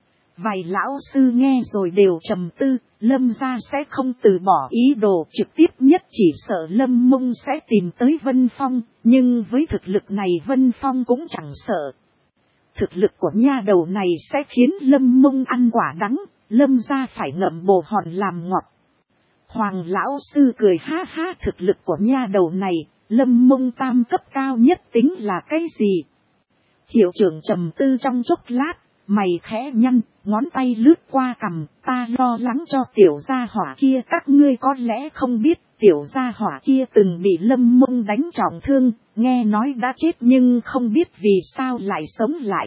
Vài lão sư nghe rồi đều trầm tư, Lâm gia sẽ không từ bỏ ý đồ, trực tiếp nhất chỉ sợ Lâm Mông sẽ tìm tới Vân Phong, nhưng với thực lực này Vân Phong cũng chẳng sợ. Thực lực của nha đầu này sẽ khiến Lâm Mông ăn quả đắng, Lâm gia phải ngậm bồ hòn làm ngọt. Hoàng lão sư cười ha ha, thực lực của nha đầu này, Lâm Mông tam cấp cao nhất tính là cái gì? Hiệu trưởng trầm tư trong chốc lát, mày khẽ nhăn, ngón tay lướt qua cằm, ta lo lắng cho tiểu gia hỏa kia. Các ngươi có lẽ không biết, tiểu gia hỏa kia từng bị Lâm Mông đánh trọng thương, nghe nói đã chết nhưng không biết vì sao lại sống lại.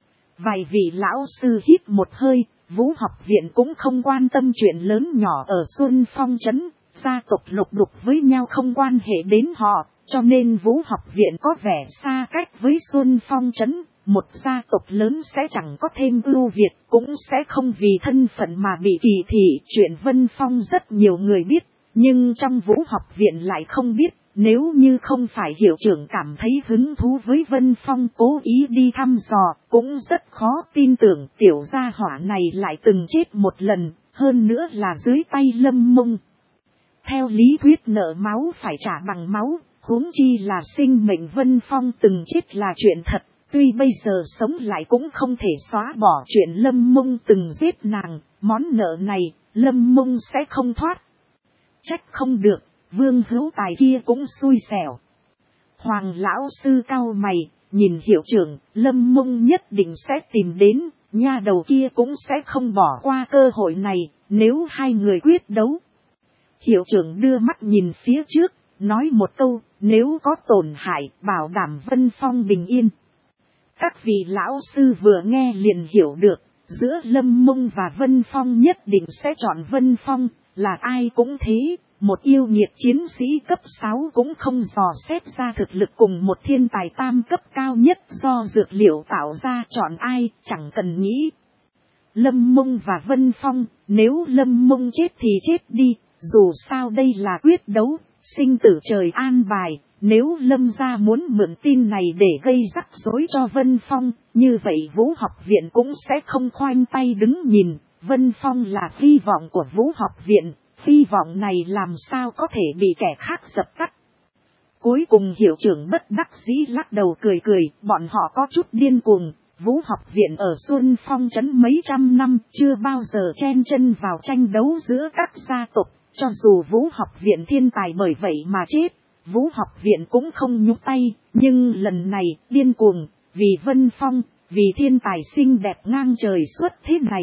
Vài vị lão sư hít một hơi, Vũ học viện cũng không quan tâm chuyện lớn nhỏ ở Xuân Phong trấn, gia tộc lục đục với nhau không quan hệ đến họ, cho nên Vũ học viện có vẻ xa cách với Xuân Phong trấn. Một gia tộc lớn sẽ chẳng có thêm ưu việt, cũng sẽ không vì thân phận mà bị kỳ thị. Chuyện Vân Phong rất nhiều người biết, nhưng trong Vũ học viện lại không biết. Nếu như không phải hiệu trưởng cảm thấy hứng thú với Vân Phong cố ý đi thăm dò, cũng rất khó tin tưởng tiểu gia hỏa này lại từng chết một lần, hơn nữa là dưới tay Lâm Mông. Theo lý thuyết nợ máu phải trả bằng máu, huống chi là sinh mệnh. Vân Phong từng chết là chuyện thật, tuy bây giờ sống lại cũng không thể xóa bỏ chuyện Lâm Mông từng giết nàng, món nợ này Lâm Mông sẽ không thoát. Trách không được, Vương Hữu Tài kia cũng xui xẻo. Hoàng lão sư cau mày, nhìn hiệu trưởng, Lâm Mông nhất định sẽ tìm đến, nha đầu kia cũng sẽ không bỏ qua cơ hội này, nếu hai người quyết đấu. Hiệu trưởng đưa mắt nhìn phía trước, nói một câu, nếu có tổn hại, bảo đảm Vân Phong bình yên. Các vị lão sư vừa nghe liền hiểu được, giữa Lâm Mông và Vân Phong nhất định sẽ chọn Vân Phong, là ai cũng thế. Một yêu nghiệt chiến sĩ cấp 6 cũng không dò xét ra thực lực cùng một thiên tài tam cấp cao nhất do dược liệu tạo ra, chọn ai chẳng cần nghĩ. Lâm Mông và Vân Phong, nếu Lâm Mông chết thì chết đi, dù sao đây là quyết đấu, sinh tử trời an bài. Nếu Lâm gia muốn mượn tin này để gây rắc rối cho Vân Phong, như vậy Vũ học viện cũng sẽ không khoanh tay đứng nhìn. Vân Phong là hy vọng của Vũ học viện, hy vọng này làm sao có thể bị kẻ khác dập tắt. Cuối cùng hiệu trưởng bất đắc dĩ lắc đầu cười cười, bọn họ có chút điên cuồng. Vũ học viện ở Xuân Phong trấn mấy trăm năm chưa bao giờ chen chân vào tranh đấu giữa các gia tộc, cho dù Vũ học viện thiên tài bởi vậy mà chết. Vũ học viện cũng không nhúc tay, nhưng lần này điên cuồng, vì Vân Phong, vì thiên tài xinh đẹp ngang trời xuất thế này.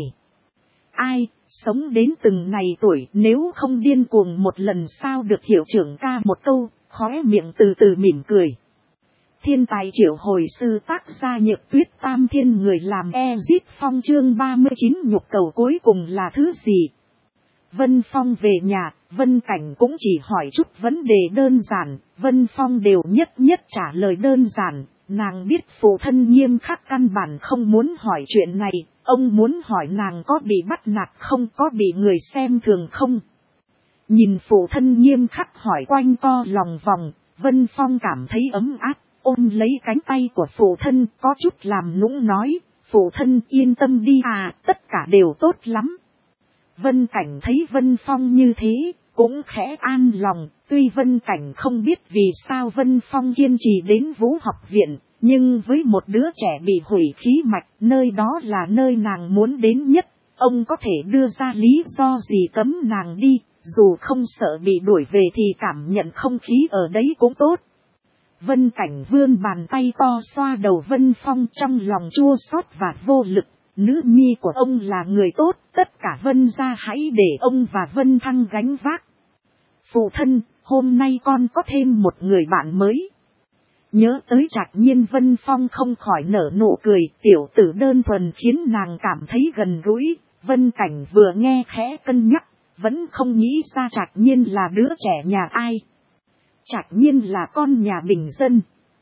Ai, sống đến từng này tuổi nếu không điên cuồng một lần sao được, hiệu trưởng ca một câu, khóe miệng từ từ mỉm cười. Thiên tài triệu hồi sư tác gia Nhược Tuyết Tam Thiên người làm Ezit Phong chương 39 nhục cầu cuối cùng là thứ gì? Vân Phong về nhà, Vân Cảnh cũng chỉ hỏi chút vấn đề đơn giản, Vân Phong đều nhất nhất trả lời đơn giản, nàng biết phụ thân nghiêm khắc căn bản không muốn hỏi chuyện này, ông muốn hỏi nàng có bị bắt nạt không, có bị người xem thường không. Nhìn phụ thân nghiêm khắc hỏi quanh co lòng vòng, Vân Phong cảm thấy ấm áp, ôm lấy cánh tay của phụ thân có chút làm nũng nói, phụ thân yên tâm đi à, tất cả đều tốt lắm. Vân Cảnh thấy Vân Phong như thế, cũng khẽ an lòng, tuy Vân Cảnh không biết vì sao Vân Phong kiên trì đến Vũ học viện, nhưng với một đứa trẻ bị hủy khí mạch, nơi đó là nơi nàng muốn đến nhất, ông có thể đưa ra lý do gì cấm nàng đi, dù không sợ bị đuổi về thì cảm nhận không khí ở đấy cũng tốt. Vân Cảnh vươn bàn tay to xoa đầu Vân Phong trong lòng chua xót và vô lực. Nữ nhi của ông là người tốt, tất cả Vân gia hãy để ông và Vân Thăng gánh vác. Phụ thân, hôm nay con có thêm một người bạn mới. Nhớ tới Trạch Nhiên, Vân Phong không khỏi nở nụ cười, tiểu tử đơn thuần khiến nàng cảm thấy gần gũi. Vân Cảnh vừa nghe khẽ cân nhắc, vẫn không nghĩ ra Trạch Nhiên là đứa trẻ nhà ai. Trạch Nhiên là con nhà bình dân.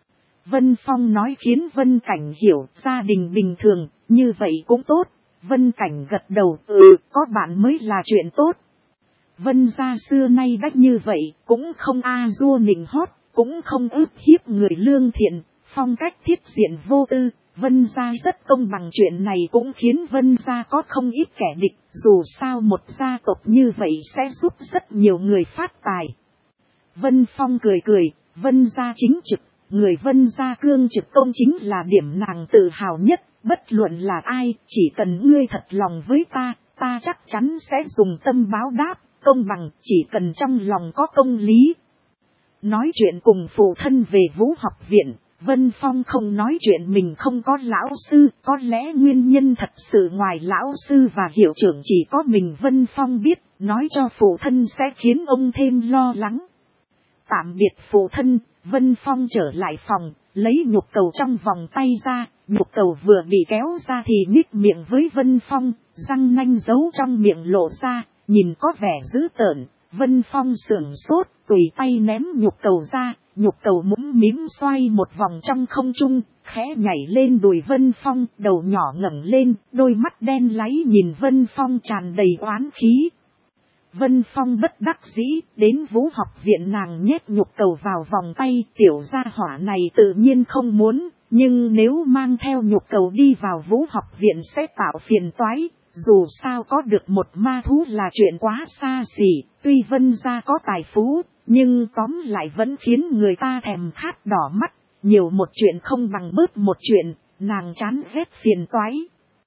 Vân Phong nói khiến Vân Cảnh hiểu, gia đình bình thường, như vậy cũng tốt. Vân Cảnh gật đầu, có bạn mới là chuyện tốt. Vân gia xưa nay đắt như vậy, cũng không dua nịnh hót, cũng không ức hiếp người lương thiện, phong cách thiết diện vô tư. Vân gia rất công bằng, chuyện này cũng khiến Vân gia có không ít kẻ địch, dù sao một gia tộc như vậy sẽ giúp rất nhiều người phát tài. Vân Phong cười cười, Vân gia chính trực. Người Vân gia cương trực công chính là điểm nàng tự hào nhất, bất luận là ai, chỉ cần ngươi thật lòng với ta, ta chắc chắn sẽ dùng tâm báo đáp, công bằng, chỉ cần trong lòng có công lý. Nói chuyện cùng phụ thân về Vũ học viện, Vân Phong không nói chuyện mình không có lão sư, có lẽ nguyên nhân thật sự ngoài lão sư và hiệu trưởng chỉ có mình Vân Phong biết, nói cho phụ thân sẽ khiến ông thêm lo lắng. Tạm biệt phụ thân, Vân Phong trở lại phòng, lấy nhục cầu trong vòng tay ra, nhục cầu vừa bị kéo ra thì nhích miệng với Vân Phong, răng nanh giấu trong miệng lộ ra, nhìn có vẻ dữ tợn. Vân Phong sưởng sốt, tùy tay ném nhục cầu ra, nhục cầu mũm mím xoay một vòng trong không trung, khẽ nhảy lên đùi Vân Phong, đầu nhỏ ngẩng lên, đôi mắt đen láy nhìn Vân Phong tràn đầy oán khí. Vân Phong bất đắc dĩ, đến Vũ học viện nàng nhét nhục cầu vào vòng tay, tiểu gia hỏa này tự nhiên không muốn, nhưng nếu mang theo nhục cầu đi vào Vũ học viện sẽ tạo phiền toái, dù sao có được một ma thú là chuyện quá xa xỉ, tuy Vân gia có tài phú, nhưng tóm lại vẫn khiến người ta thèm khát đỏ mắt, nhiều một chuyện không bằng bớt một chuyện, nàng chán ghét phiền toái.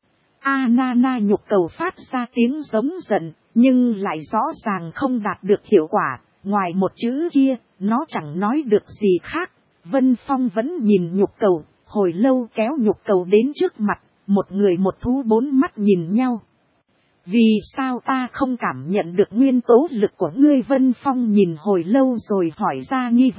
Nana nhục cầu phát ra tiếng giống giận, nhưng lại rõ ràng không đạt được hiệu quả, ngoài một chữ kia, nó chẳng nói được gì khác. Vân Phong vẫn nhìn nhục cầu, hồi lâu kéo nhục cầu đến trước mặt, một người một thú bốn mắt nhìn nhau. Vì sao ta không cảm nhận được nguyên tố lực của ngươi? Vân Phong nhìn hồi lâu rồi hỏi ra nghi vấn,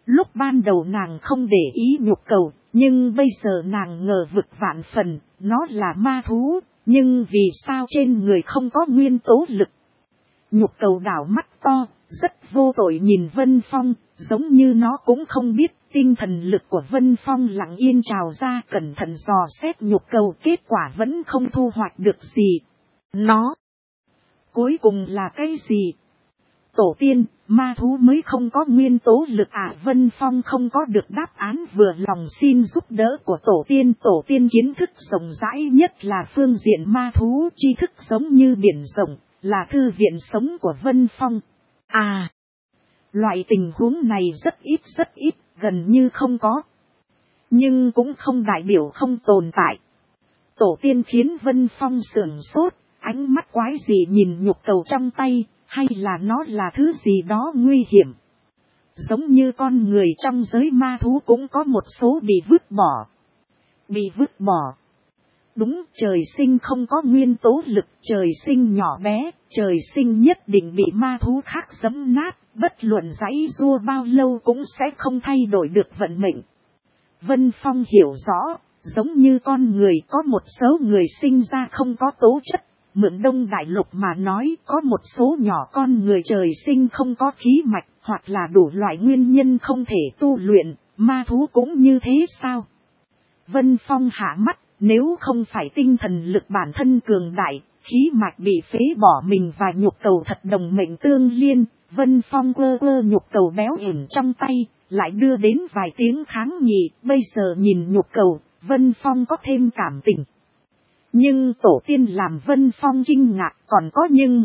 Lúc ban đầu nàng không để ý nhục cầu, nhưng bây giờ nàng ngờ vực vạn phần, nó là ma thú, nhưng vì sao trên người không có nguyên tố lực. Nhục cầu đảo mắt to, rất vô tội nhìn Vân Phong, giống như nó cũng không biết tinh thần lực của Vân Phong lặng yên trào ra, cẩn thận dò xét nhục cầu, kết quả vẫn không thu hoạch được gì. Nó cuối cùng là cái gì? Tổ tiên, ma thú mới không có nguyên tố lực à? Vân Phong không có được đáp án, vừa lòng xin giúp đỡ của tổ tiên. Tổ tiên kiến thức rộng rãi nhất là phương diện ma thú, tri thức giống như biển rộng, là thư viện sống của Vân Phong. À, loại tình huống này rất ít, gần như không có. Nhưng cũng không đại biểu không tồn tại. Tổ tiên khiến Vân Phong sửng sốt, ánh mắt quái dị nhìn nhục cầu trong tay, hay là nó là thứ gì đó nguy hiểm. Giống như con người trong giới ma thú cũng có một số bị vứt bỏ. Bị vứt bỏ. Đúng, trời sinh không có nguyên tố lực, trời sinh nhỏ bé, trời sinh nhất định bị ma thú khác giẫm nát, bất luận giãy giụa bao lâu cũng sẽ không thay đổi được vận mệnh. Vân Phong hiểu rõ, giống như con người có một số người sinh ra không có tố chất. Mượn Đông Đại Lục mà nói, có một số nhỏ con người trời sinh không có khí mạch, hoặc là đủ loại nguyên nhân không thể tu luyện, ma thú cũng như thế sao? Vân Phong hạ mắt, nếu không phải tinh thần lực bản thân cường đại, khí mạch bị phế bỏ, mình và nhục cầu thật đồng mệnh tương liên. Vân Phong quơ nhục cầu béo ỉn trong tay, lại đưa đến vài tiếng kháng nghị. Bây giờ nhìn nhục cầu, Vân Phong có thêm cảm tình. Nhưng tổ tiên làm Vân Phong kinh ngạc, còn có nhưng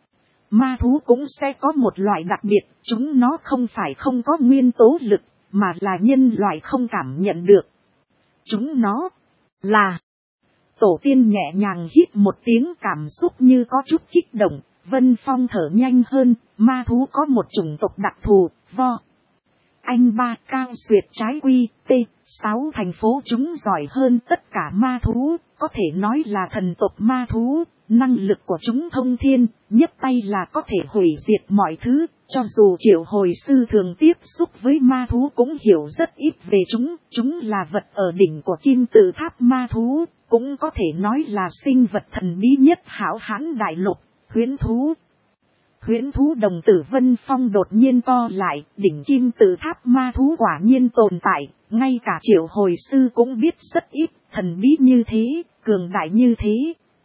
ma thú cũng sẽ có một loại đặc biệt, chúng nó không phải không có nguyên tố lực, mà là nhân loại không cảm nhận được. Chúng nó là... Tổ tiên nhẹ nhàng hít một tiếng, cảm xúc như có chút kích động. Vân Phong thở nhanh hơn, ma thú có một chủng tộc đặc thù, vo. Anh ba cao xuyệt trái quy, T6 thành phố chúng giỏi hơn tất cả ma thú, có thể nói là thần tộc ma thú, năng lực của chúng thông thiên, nhấc tay là có thể hủy diệt mọi thứ, cho dù Triệu Hồi Sư thường tiếp xúc với ma thú cũng hiểu rất ít về chúng là vật ở đỉnh của kim tự tháp ma thú, cũng có thể nói là sinh vật thần bí nhất hảo hán đại lục, huyễn thú. Huyễn thú đồng tử Vân Phong đột nhiên co lại, đỉnh kim tự tháp ma thú quả nhiên tồn tại, ngay cả Triệu Hồi Sư cũng biết rất ít, thần bí như thế, cường đại như thế.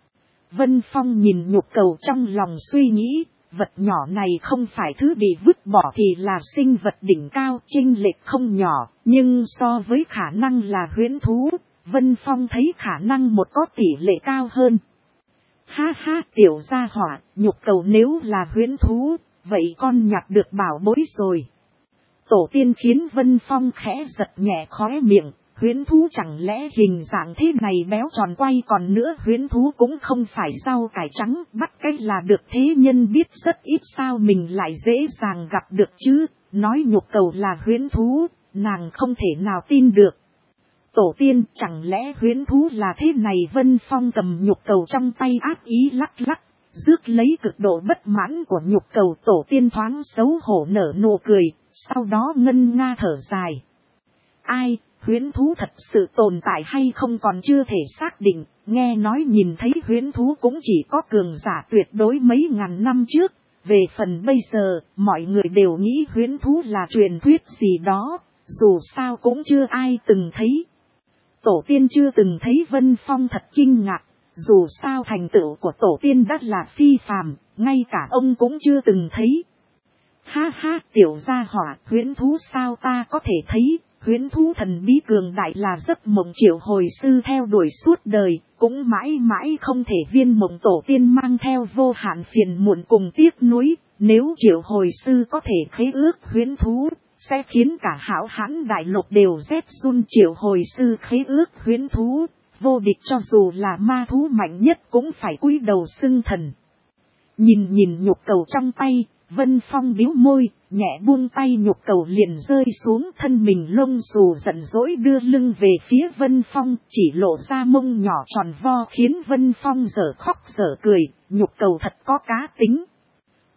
Vân Phong nhìn nhục cầu trong lòng suy nghĩ, vật nhỏ này không phải thứ bị vứt bỏ thì là sinh vật đỉnh cao, chênh lệch không nhỏ, nhưng so với khả năng là huyễn thú, Vân Phong thấy khả năng một có tỷ lệ cao hơn. Ha ha, tiểu gia hỏa, nhục cầu nếu là huyễn thú, vậy con nhặt được bảo bối rồi. Tổ tiên khiến Vân Phong khẽ giật nhẹ khóe miệng, huyễn thú chẳng lẽ hình dạng thế này béo tròn quay, còn nữa huyễn thú cũng không phải rau cải trắng, bắt cách là được thế nhân biết rất ít, sao mình lại dễ dàng gặp được chứ, nói nhục cầu là huyễn thú, nàng không thể nào tin được. Tổ tiên, chẳng lẽ huyễn thú là thế này? Vân Phong cầm nhục cầu trong tay ác ý lắc lắc, rước lấy cực độ bất mãn của nhục cầu. Tổ tiên thoáng xấu hổ nở nụ cười, sau đó ngân nga thở dài. Ai, huyễn thú thật sự tồn tại hay không còn chưa thể xác định, nghe nói nhìn thấy huyễn thú cũng chỉ có cường giả tuyệt đối mấy ngàn năm trước. Về phần bây giờ, mọi người đều nghĩ huyễn thú là truyền thuyết gì đó, dù sao cũng chưa ai từng thấy. Tổ tiên chưa từng thấy Vân Phong thật kinh ngạc, dù sao thành tựu của tổ tiên đã là phi phàm, ngay cả ông cũng chưa từng thấy. Ha ha, tiểu gia hỏa, huyễn thú sao ta có thể thấy, huyễn thú thần bí cường đại là giấc mộng Triệu Hồi Sư theo đuổi suốt đời, cũng mãi mãi không thể viên mộng. Tổ tiên mang theo vô hạn phiền muộn cùng tiếc nuối, nếu Triệu Hồi Sư có thể khế ước huyễn thú, sẽ khiến cả hảo hán đại lục đều rét run. Triệu Hồi Sư khế ước huyễn thú, vô địch, cho dù là ma thú mạnh nhất cũng phải cúi đầu xưng thần. Nhìn nhục cầu trong tay, Vân Phong bĩu môi, nhẹ buông tay, nhục cầu liền rơi xuống, thân mình lông xù giận dỗi đưa lưng về phía Vân Phong, chỉ lộ ra mông nhỏ tròn vo khiến Vân Phong dở khóc dở cười, nhục cầu thật có cá tính.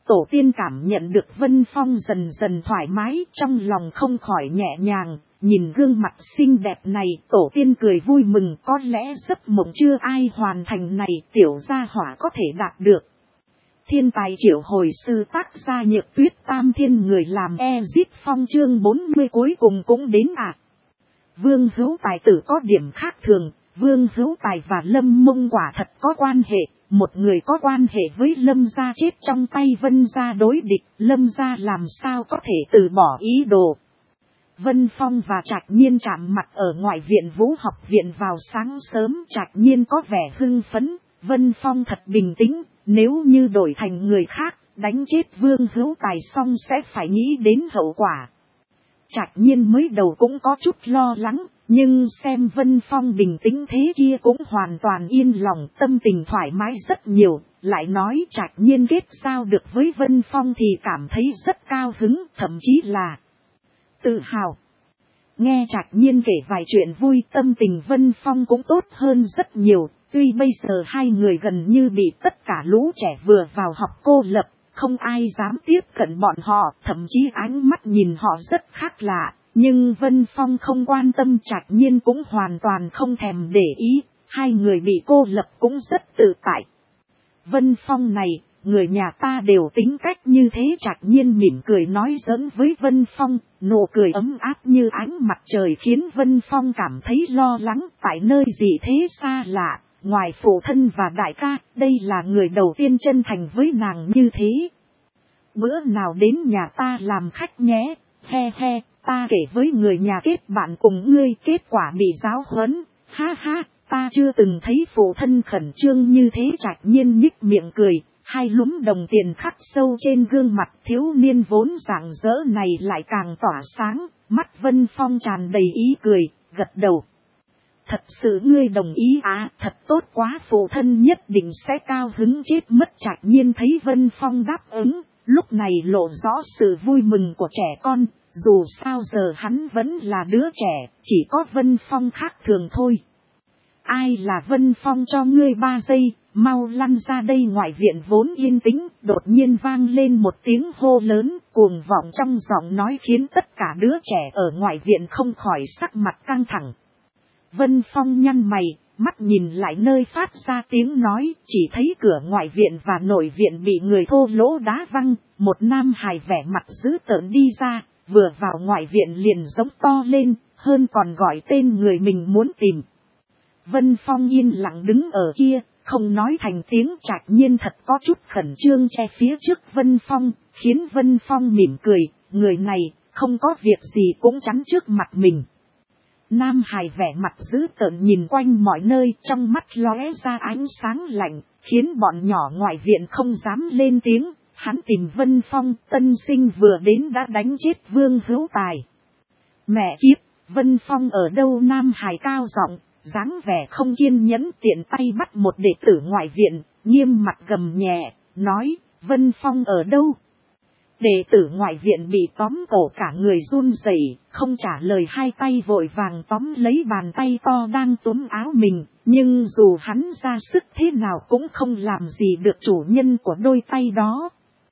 Tổ tiên cảm nhận được Vân Phong dần dần thoải mái, trong lòng không khỏi nhẹ nhàng, nhìn gương mặt xinh đẹp này, tổ tiên cười vui mừng, có lẽ giấc mộng chưa ai hoàn thành này, tiểu gia hỏa có thể đạt được. Thiên tài triệu hồi sư tác gia Nhược Tuyết Tam Thiên người làm Ezip Phong chương 40 cuối cùng cũng đến ạ. Vương Hữu Tài tử có điểm khác thường, Vương Hữu Tài và Lâm Mông quả thật có quan hệ, một người có quan hệ với Lâm gia chết trong tay Vân gia đối địch, Lâm gia làm sao có thể từ bỏ ý đồ. Vân Phong và Trạch Nhiên chạm mặt ở ngoại viện Vũ học viện vào sáng sớm, Trạch Nhiên có vẻ hưng phấn, Vân Phong thật bình tĩnh, nếu như đổi thành người khác, đánh chết Vương Hữu Tài xong sẽ phải nghĩ đến hậu quả. Trạch Nhiên mới đầu cũng có chút lo lắng, nhưng xem Vân Phong bình tĩnh thế kia cũng hoàn toàn yên lòng, tâm tình thoải mái rất nhiều, lại nói Trạch Nhiên kết giao được với Vân Phong thì cảm thấy rất cao hứng, thậm chí là tự hào. Nghe Trạch Nhiên kể vài chuyện vui, tâm tình Vân Phong cũng tốt hơn rất nhiều, tuy bây giờ hai người gần như bị tất cả lũ trẻ vừa vào học cô lập, không ai dám tiếp cận bọn họ, thậm chí ánh mắt nhìn họ rất khác lạ, nhưng Vân Phong không quan tâm, Trạch Nhiên cũng hoàn toàn không thèm để ý, hai người bị cô lập cũng rất tự tại. Vân Phong này, người nhà ta đều tính cách như thế, Trạch Nhiên mỉm cười nói giỡn với Vân Phong, nụ cười ấm áp như ánh mặt trời khiến Vân Phong cảm thấy lo lắng, tại nơi gì thế xa lạ, ngoài phụ thân và đại ca, đây là người đầu tiên chân thành với nàng như thế. Bữa nào đến nhà ta làm khách nhé, he he, ta kể với người nhà kết bạn cùng ngươi, kết quả bị giáo huấn, ha ha, ta chưa từng thấy phụ thân khẩn trương như thế. Trạch Nhiên nhích miệng cười, hai lúm đồng tiền khắc sâu trên gương mặt thiếu niên vốn rạng rỡ này lại càng tỏa sáng, mắt Vân Phong tràn đầy ý cười, gật đầu. Thật sự ngươi đồng ý à, thật tốt quá, phụ thân nhất định sẽ cao hứng chết mất. Trạch Nhiên thấy Vân Phong đáp ứng, lúc này lộ rõ sự vui mừng của trẻ con, dù sao giờ hắn vẫn là đứa trẻ, chỉ có Vân Phong khác thường thôi. Ai là Vân Phong cho ngươi 3 giây, mau lăn ra đây. Ngoại viện vốn yên tĩnh, đột nhiên vang lên một tiếng hô lớn, cuồng vọng trong giọng nói khiến tất cả đứa trẻ ở ngoại viện không khỏi sắc mặt căng thẳng. Vân Phong nhăn mày, mắt nhìn lại nơi phát ra tiếng nói, chỉ thấy cửa ngoại viện và nội viện bị người thô lỗ đá văng, một nam hài vẻ mặt dữ tợn đi ra, vừa vào ngoại viện liền giống to lên, hơn còn gọi tên người mình muốn tìm. Vân Phong yên lặng đứng ở kia, không nói thành tiếng. Trạch Nhiên thật có chút khẩn trương che phía trước Vân Phong, khiến Vân Phong mỉm cười, người này không có việc gì cũng chắn trước mặt mình. Nam hài vẻ mặt dữ tợn nhìn quanh mọi nơi, trong mắt lóe ra ánh sáng lạnh, khiến bọn nhỏ ngoại viện không dám lên tiếng. Hắn tìm Vân Phong, tân sinh vừa đến đã đánh chết Vương Hữu Tài. Mẹ kiếp, Vân Phong ở đâu? Nam hài cao giọng, dáng vẻ không kiên nhẫn, tiện tay bắt một đệ tử ngoại viện, nghiêm mặt gầm nhẹ, nói, Vân Phong ở đâu? Đệ tử ngoại viện bị tóm cổ cả người run rẩy, không trả lời, hai tay vội vàng tóm lấy bàn tay to đang túm áo mình, nhưng dù hắn ra sức thế nào cũng không làm gì được chủ nhân của đôi tay đó.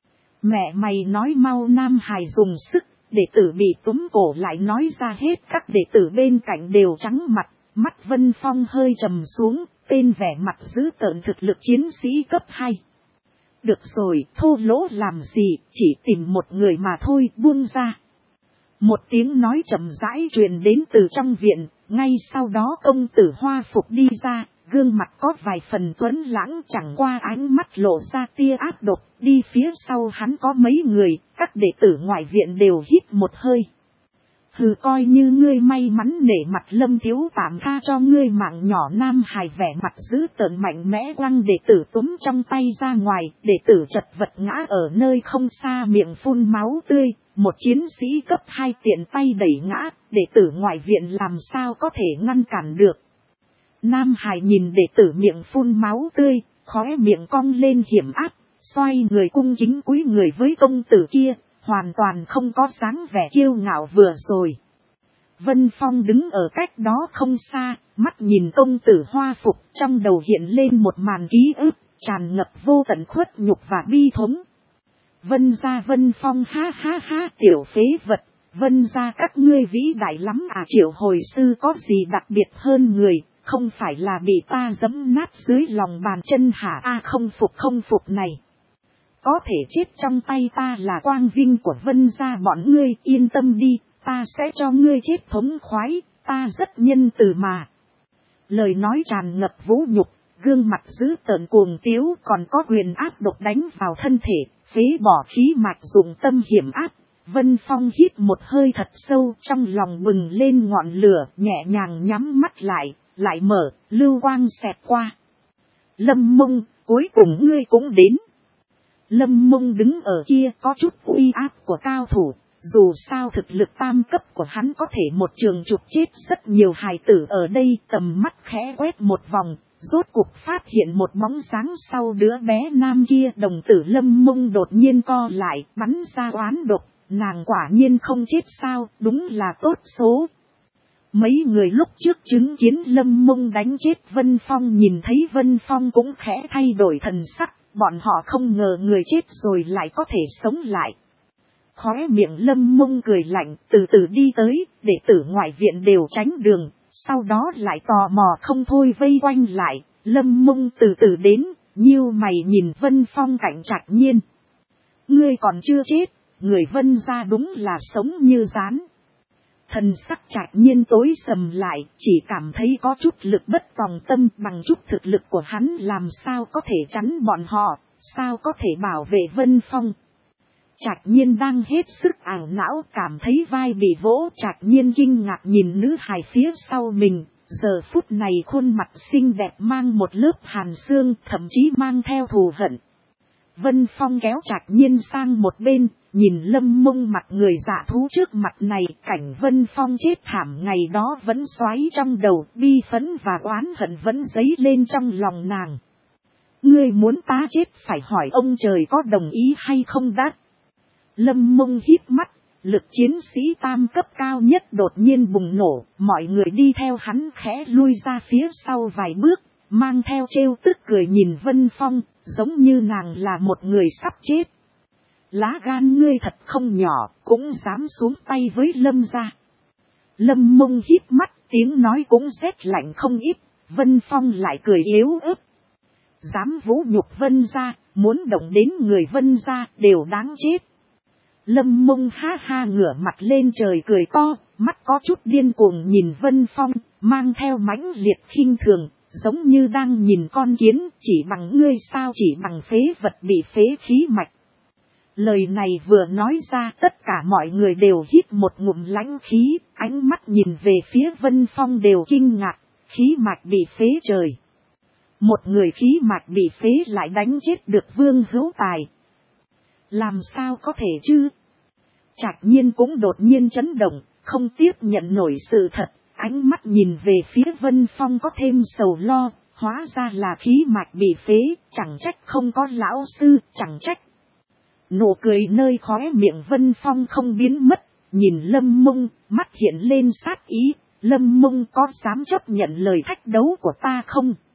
Mẹ mày nói mau! Nam hài dùng sức, đệ tử bị túm cổ lại nói ra hết, các đệ tử bên cạnh đều trắng mặt, mắt Vân Phong hơi trầm xuống, tên vẻ mặt dữ tợn thực lực chiến sĩ cấp 2. Được rồi, thô lỗ làm gì, chỉ tìm một người mà thôi, buông ra. Một tiếng nói chậm rãi truyền đến từ trong viện, ngay sau đó công tử Hoa Phục đi ra, gương mặt có vài phần tuấn lãng, chẳng qua ánh mắt lộ ra tia ác độc, đi phía sau hắn có mấy người, các đệ tử ngoại viện đều hít một hơi. Hừ, coi như ngươi may mắn, nể mặt Lâm thiếu tạm tha cho ngươi mạng nhỏ. Nam hài vẻ mặt dữ tợn mạnh mẽ quăng đệ tử túm trong tay ra ngoài, đệ tử chật vật ngã ở nơi không xa, miệng phun máu tươi, một chiến sĩ cấp 2 tiện tay đẩy ngã, đệ tử ngoại viện làm sao có thể ngăn cản được. Nam hài nhìn đệ tử miệng phun máu tươi, khóe miệng cong lên hiểm ác, xoay người cung kính cúi người với công tử kia, hoàn toàn không có dáng vẻ kiêu ngạo vừa rồi. Vân Phong đứng ở cách đó không xa, mắt nhìn công tử Hoa Phục, trong đầu hiện lên một màn ký ức, tràn ngập vô tận khuất nhục và bi thống. Vân gia Vân Phong ha ha ha tiểu phế vật. Vân gia các ngươi vĩ đại lắm à, Triệu hồi sư có gì đặc biệt hơn người, không phải là bị ta giẫm nát dưới lòng bàn chân hả? A không phục này. Có thể chết trong tay ta là quang vinh của Vân gia bọn ngươi, yên tâm đi, ta sẽ cho ngươi chết thống khoái, ta rất nhân từ mà. Lời nói tràn ngập vũ nhục, gương mặt dữ tợn cuồng tiếu, còn có quyền áp độc đánh vào thân thể, phế bỏ khí mạch dụng tâm hiểm áp. Vân Phong hít một hơi thật sâu, trong lòng bừng lên ngọn lửa, nhẹ nhàng nhắm mắt lại mở, lưu quang xẹt qua. Lâm Mông, cuối cùng ngươi cũng đến. Lâm Mông đứng ở kia có chút uy áp của cao thủ, dù sao thực lực tam cấp của hắn có thể một trường chụp chết rất nhiều hài tử ở đây. Tầm mắt khẽ quét một vòng, rốt cuộc phát hiện một bóng dáng sau đứa bé nam kia. Đồng tử Lâm Mông đột nhiên co lại, bắn ra oán độc, nàng quả nhiên không chết sao, đúng là tốt số. Mấy người lúc trước chứng kiến Lâm Mông đánh chết Vân Phong nhìn thấy Vân Phong cũng khẽ thay đổi thần sắc, bọn họ không ngờ người chết rồi lại có thể sống lại. Khóe miệng Lâm Mông cười lạnh, từ từ đi tới, đệ tử ngoại viện đều tránh đường, sau đó lại tò mò không thôi vây quanh lại. Lâm Mông từ từ đến, nhíu mày nhìn Vân Phong cạnh Trạch Nhiên. Ngươi còn chưa chết, người Vân gia đúng là sống như rán. Thần sắc Trạch Nhiên tối sầm lại, chỉ cảm thấy có chút lực bất tòng tâm, bằng chút thực lực của hắn làm sao có thể chắn bọn họ, sao có thể bảo vệ Vân Phong. Trạch Nhiên đang hết sức ảo não, cảm thấy vai bị vỗ. Trạch Nhiên kinh ngạc nhìn nữ hài phía sau mình, giờ phút này khuôn mặt xinh đẹp mang một lớp hàn xương, thậm chí mang theo thù hận. Vân Phong kéo Trạch Nhiên sang một bên, nhìn Lâm Mông mặt người dạ thú trước mặt này, cảnh Vân Phong chết thảm ngày đó vẫn xoáy trong đầu, bi phẫn và oán hận vẫn dấy lên trong lòng nàng. Ngươi muốn ta chết phải hỏi ông trời có đồng ý hay không đắt. Lâm Mông híp mắt, lực chiến sĩ tam cấp cao nhất đột nhiên bùng nổ, mọi người đi theo hắn khẽ lui ra phía sau vài bước, mang theo trêu tức cười nhìn Vân Phong, giống như nàng là một người sắp chết. Lá gan ngươi thật không nhỏ, cũng dám xuống tay với Lâm gia. Lâm Mông híp mắt, tiếng nói cũng rét lạnh không ít. Vân Phong lại cười yếu ớt. Dám vũ nhục Vân gia, muốn động đến người Vân gia đều đáng chết. Lâm Mông ha ha ngửa mặt lên trời cười to, mắt có chút điên cuồng nhìn Vân Phong, mang theo mãnh liệt khinh thường, giống như đang nhìn con kiến. Chỉ bằng ngươi sao, chỉ bằng phế vật bị phế khí mạch. Lời này vừa nói ra, tất cả mọi người đều hít một ngụm lãnh khí, ánh mắt nhìn về phía Vân Phong đều kinh ngạc, khí mạch bị phế trời. Một người khí mạch bị phế lại đánh chết được Vương Hữu Tài. Làm sao có thể chứ? Trạch Nhiên cũng đột nhiên chấn động, không tiếp nhận nổi sự thật, ánh mắt nhìn về phía Vân Phong có thêm sầu lo, hóa ra là khí mạch bị phế, chẳng trách không có lão sư, chẳng trách. Nụ cười nơi khóe miệng Vân Phong không biến mất, nhìn Lâm Mông, mắt hiện lên sát ý. Lâm Mông có dám chấp nhận lời thách đấu của ta không?